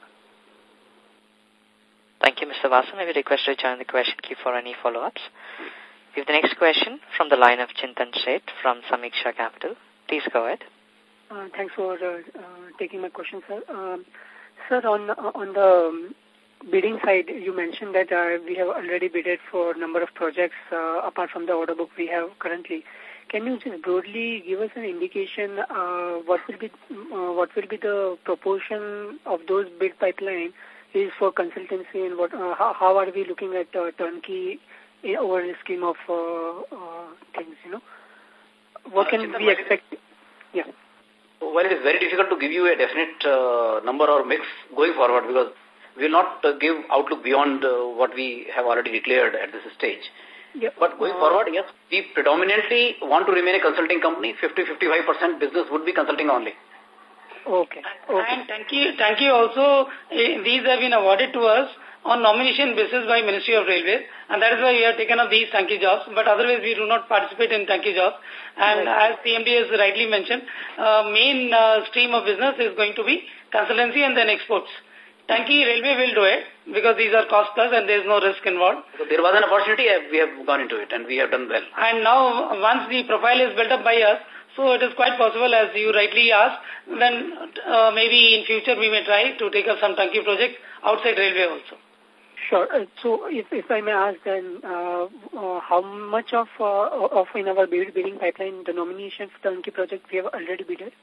Thank you, Mister Vasan. I will request you to join the question queue for any follow-ups. We have the next question from the line of Chintan Sheth from Samiksha Capital. Please go ahead. Uh, thanks for uh, uh, taking my question, sir. Um, sir, on on the bidding side, you mentioned that uh, we have already bidded for a number of projects uh, apart from the order book we have currently. Can you just broadly give us an indication uh, what will be uh, what will be the proportion of those bid pipeline is for consultancy, and what uh, how, how are we looking at uh, turnkey in, over the scheme of uh, uh, things? You know, what can uh, we expect? Yeah. Well, it is very difficult to give you a definite uh, number or mix going forward, because we will not uh, give outlook beyond uh, what we have already declared at this stage. Yep. But going uh, forward, yes, we predominantly want to remain a consulting company. fifty to fifty-five percent business would be consulting only. Okay. okay. And Tanki, Tanki also, eh, these have been awarded to us on nomination basis by Ministry of Railways, and that is why we have taken up these Tanki jobs, but otherwise we do not participate in Tanki jobs. And right. as C M D has rightly mentioned, uh, main uh, stream of business is going to be consultancy and then exports. Tanki Railway will do it because these are cost plus and there is no risk involved. So there was an opportunity, we have gone into it and we have done well. And now once the profile is built up by us, so it is quite possible, as you rightly asked, then uh, maybe in future we may try to take up some Tanki projects outside railway also. Sure. Uh, so if, if I may ask then, uh, uh, how much of, uh, of in our bidding pipeline, the nomination for Tanki project we have already bidded?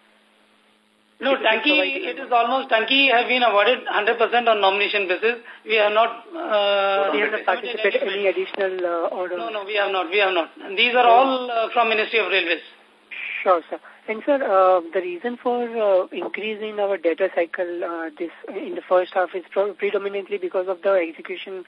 No, Tanki, it is almost, Tanki have been awarded one hundred percent on nomination basis. We have not... Uh, we have not participated in any additional uh, order? No, no, we have not, we have not. And these are all uh, from Ministry of Railways. Sure, sir. And sir, uh, the reason for uh, increase in our data cycle uh, this in the first half is predominantly because of the execution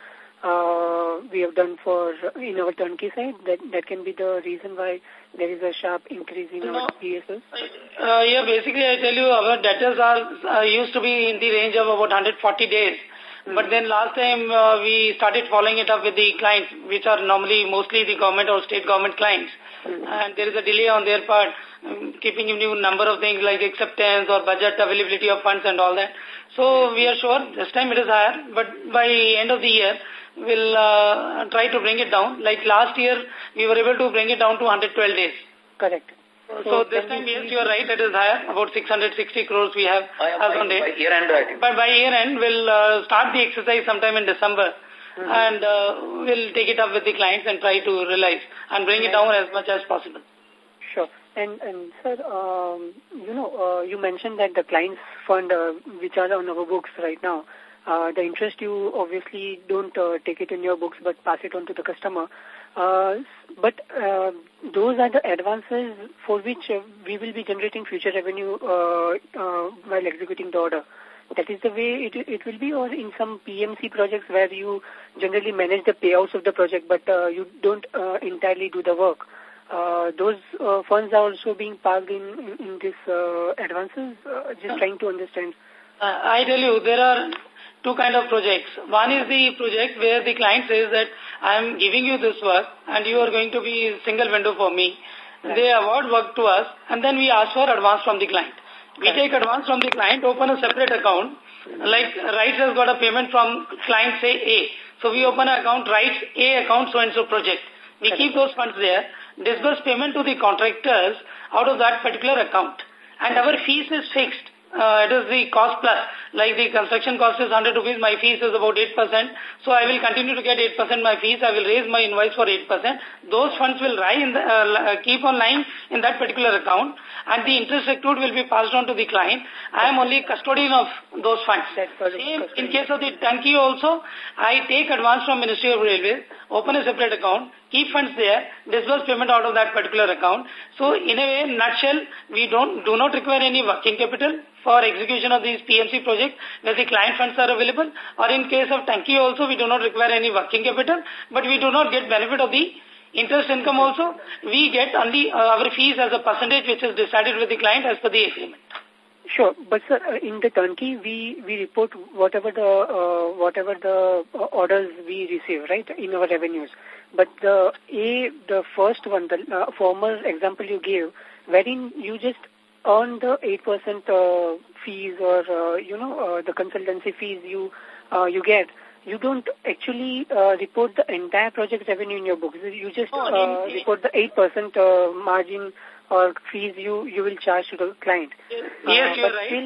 uh, we have done for in our turnkey side. That that can be the reason why there is a sharp increase in no. our P S S. Uh, yeah, basically I tell you our debtors are uh, used to be in the range of about one hundred forty days. Mm-hmm. But then last time uh, we started following it up with the clients, which are normally mostly the government or state government clients. Mm-hmm. And there is a delay on their part, um, keeping in view number of things like acceptance or budget availability of funds and all that. So we are sure this time it is higher, but by end of the year, we'll uh, try to bring it down. Like last year, we were able to bring it down to one hundred twelve days. Correct. So, so this time, yes, you are right, it is higher. About six hundred sixty crores we have uh, as on date. By year end, I think. But by year end, we'll uh, start the exercise sometime in December. Mm-hmm. And uh, we'll take it up with the clients and try to realize and bring it down as much as possible. Sure. And, and sir, um, you know, uh, you mentioned that the clients fund, uh, which are on our books right now, uh, the interest you obviously don't uh, take it in your books but pass it on to the customer. Uh, but uh, those are the advances for which uh, we will be generating future revenue uh, uh, while executing the order. That is the way it, it will be, or in some P M C projects where you generally manage the payouts of the project but uh, you don't uh, entirely do the work. Uh, those uh, funds are also being parked in, in, in these uh, advances, uh, just trying to understand. Uh, I tell you, there are two kind of projects. One is the project where the client says that I am giving you this work and you are going to be single window for me. Right. They award work to us and then we ask for advance from the client. We right. take advance from the client, open a separate account. Like Rights has got a payment from client, say A. So we open an account, Rights A account, so-and-so project. We right. keep those funds there, disburse payment to the contractors out of that particular account. And our fees is fixed. Uh, it is the cost plus. Like the construction cost is one hundred rupees, my fees is about eight percent. So I will continue to get eight percent my fees. I will raise my invoice for eight percent. Those funds will lie in the, uh, keep on lying in that particular account and the interest accrued will be passed on to the client. I am only custodian of those funds. Same in case of the Tanki also, I take advance from Ministry of Railways, open a separate account, keep funds there, disburse payment out of that particular account. So in a way, in nutshell, we don't do not require any working capital for execution of these P M C projects where the client funds are available, or in case of Tanki also, we do not require any working capital, but we do not get benefit of the interest income also. We get only uh, our fees as a percentage which is decided with the client as per the agreement. Sure, but sir, in the turnkey, we, we report whatever the uh, whatever the uh, orders we receive, right, in our revenues. But the A, the first one, the uh, former example you gave, wherein you just earn the eight percent uh, fees or, uh, you know, uh, the consultancy fees you uh, you get, you don't actually uh, report the entire project revenue in your books. You just uh, report the eight percent uh, margin or fees you, you will charge to the client. Yes, yes uh, you're but right. Still,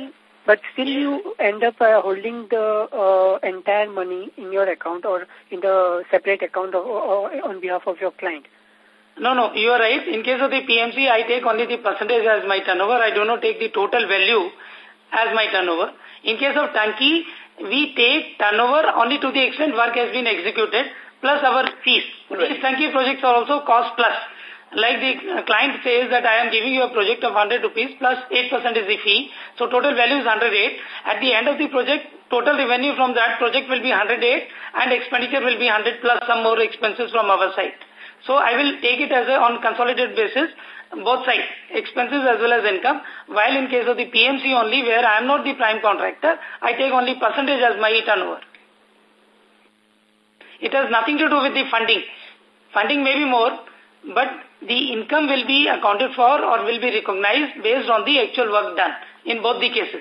but still you end up uh, holding the uh, entire money in your account or in the separate account of, or on behalf of your client. No, no, you are right. In case of the P M C, I take only the percentage as my turnover. I do not take the total value as my turnover. In case of Turnkey, we take turnover only to the extent work has been executed, plus our fees. Right. These Turnkey projects are also cost plus. Like the client says that I am giving you a project of one hundred rupees plus eight percent is the fee. So total value is one hundred eight. At the end of the project, total revenue from that project will be one hundred eight and expenditure will be one hundred plus some more expenses from our side. So I will take it as a on consolidated basis, both sides, expenses as well as income. While in case of the P M C only, where I am not the prime contractor, I take only percentage as my turnover. It has nothing to do with the funding. Funding may be more, but the income will be accounted for or will be recognized based on the actual work done in both the cases.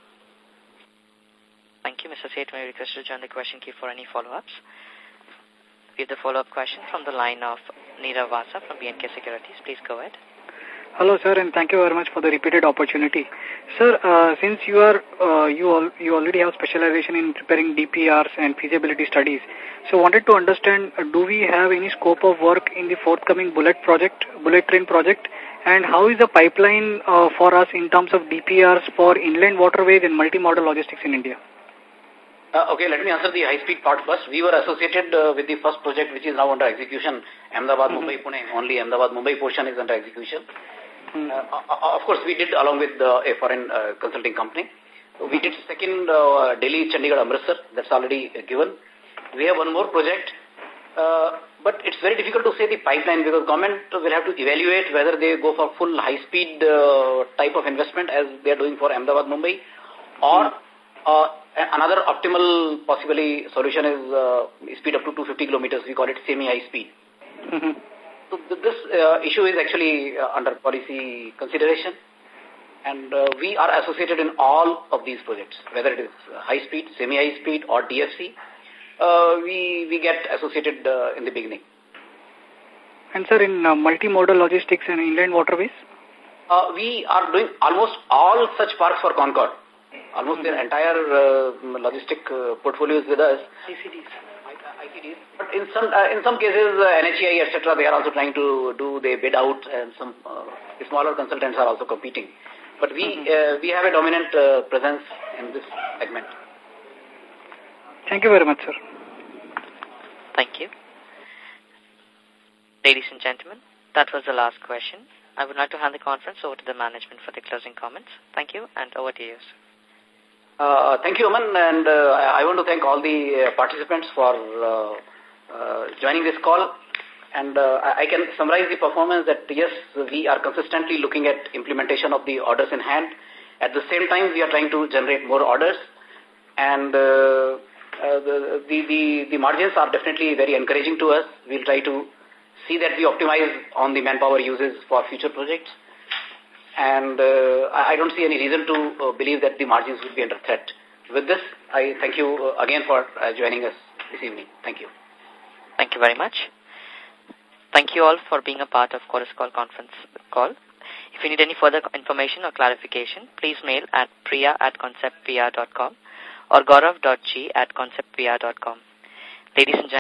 Thank you, Mister Seth. May I request to join the question queue for any follow-ups? We have the follow-up question from the line of Nirav Vasa from B N K Securities. Please go ahead. Hello, sir, and thank you very much for the repeated opportunity. Sir, uh, since you are uh, you all you already have specialization in preparing D P Rs and feasibility studies, so wanted to understand, uh, do we have any scope of work in the forthcoming bullet project, bullet train project, and how is the pipeline uh, for us in terms of D P Rs for inland waterways and multimodal logistics in India? Uh, okay, let me answer the high-speed part first. We were associated uh, with the first project which is now under execution, Ahmedabad, mm-hmm. Mumbai, Pune. Only Ahmedabad, Mumbai portion is under execution. Mm-hmm. uh, of course, we did along with uh, a foreign uh, consulting company. We did second uh, Delhi, Chandigarh, Amritsar. That's already uh, given. We have one more project, uh, but it's very difficult to say the pipeline because government will have to evaluate whether they go for full high-speed uh, type of investment as they are doing for Ahmedabad, Mumbai, or uh, another optimal possibly solution is uh, speed up to two hundred fifty kilometers. We call it semi-high speed. Mm-hmm. So th this uh, issue is actually uh, under policy consideration, and uh, we are associated in all of these projects, whether it is high speed, semi-high speed, or D F C. Uh, we we get associated uh, in the beginning. And sir, in uh, multimodal logistics and inland waterways, uh, we are doing almost all such parks for Concord. Almost their entire uh, logistic uh, portfolio is with us. I C Ds. I C Ds. But in some uh, in some cases, uh, N H A I, et cetera, they are also trying to do the bid out, and some uh, smaller consultants are also competing. But we mm-hmm. uh, we have a dominant uh, presence in this segment. Thank you very much, sir. Thank you. Ladies and gentlemen, that was the last question. I would like to hand the conference over to the management for the closing comments. Thank you, and over to you, sir. Uh, thank you, Aman, and uh, I want to thank all the uh, participants for uh, uh, joining this call. And uh, I can summarize the performance that, yes, we are consistently looking at implementation of the orders in hand. At the same time, we are trying to generate more orders. And uh, uh, the, the, the, the margins are definitely very encouraging to us. We'll try to see that we optimize on the manpower uses for future projects. And uh, I don't see any reason to uh, believe that the margins will be under threat. With this, I thank you uh, again for uh, joining us this evening. Thank you. Thank you very much. Thank you all for being a part of Chorus Call conference call. If you need any further information or clarification, please mail at priya at conceptpr dot com or gaurav dot g at conceptpr dot com. Ladies and gentlemen,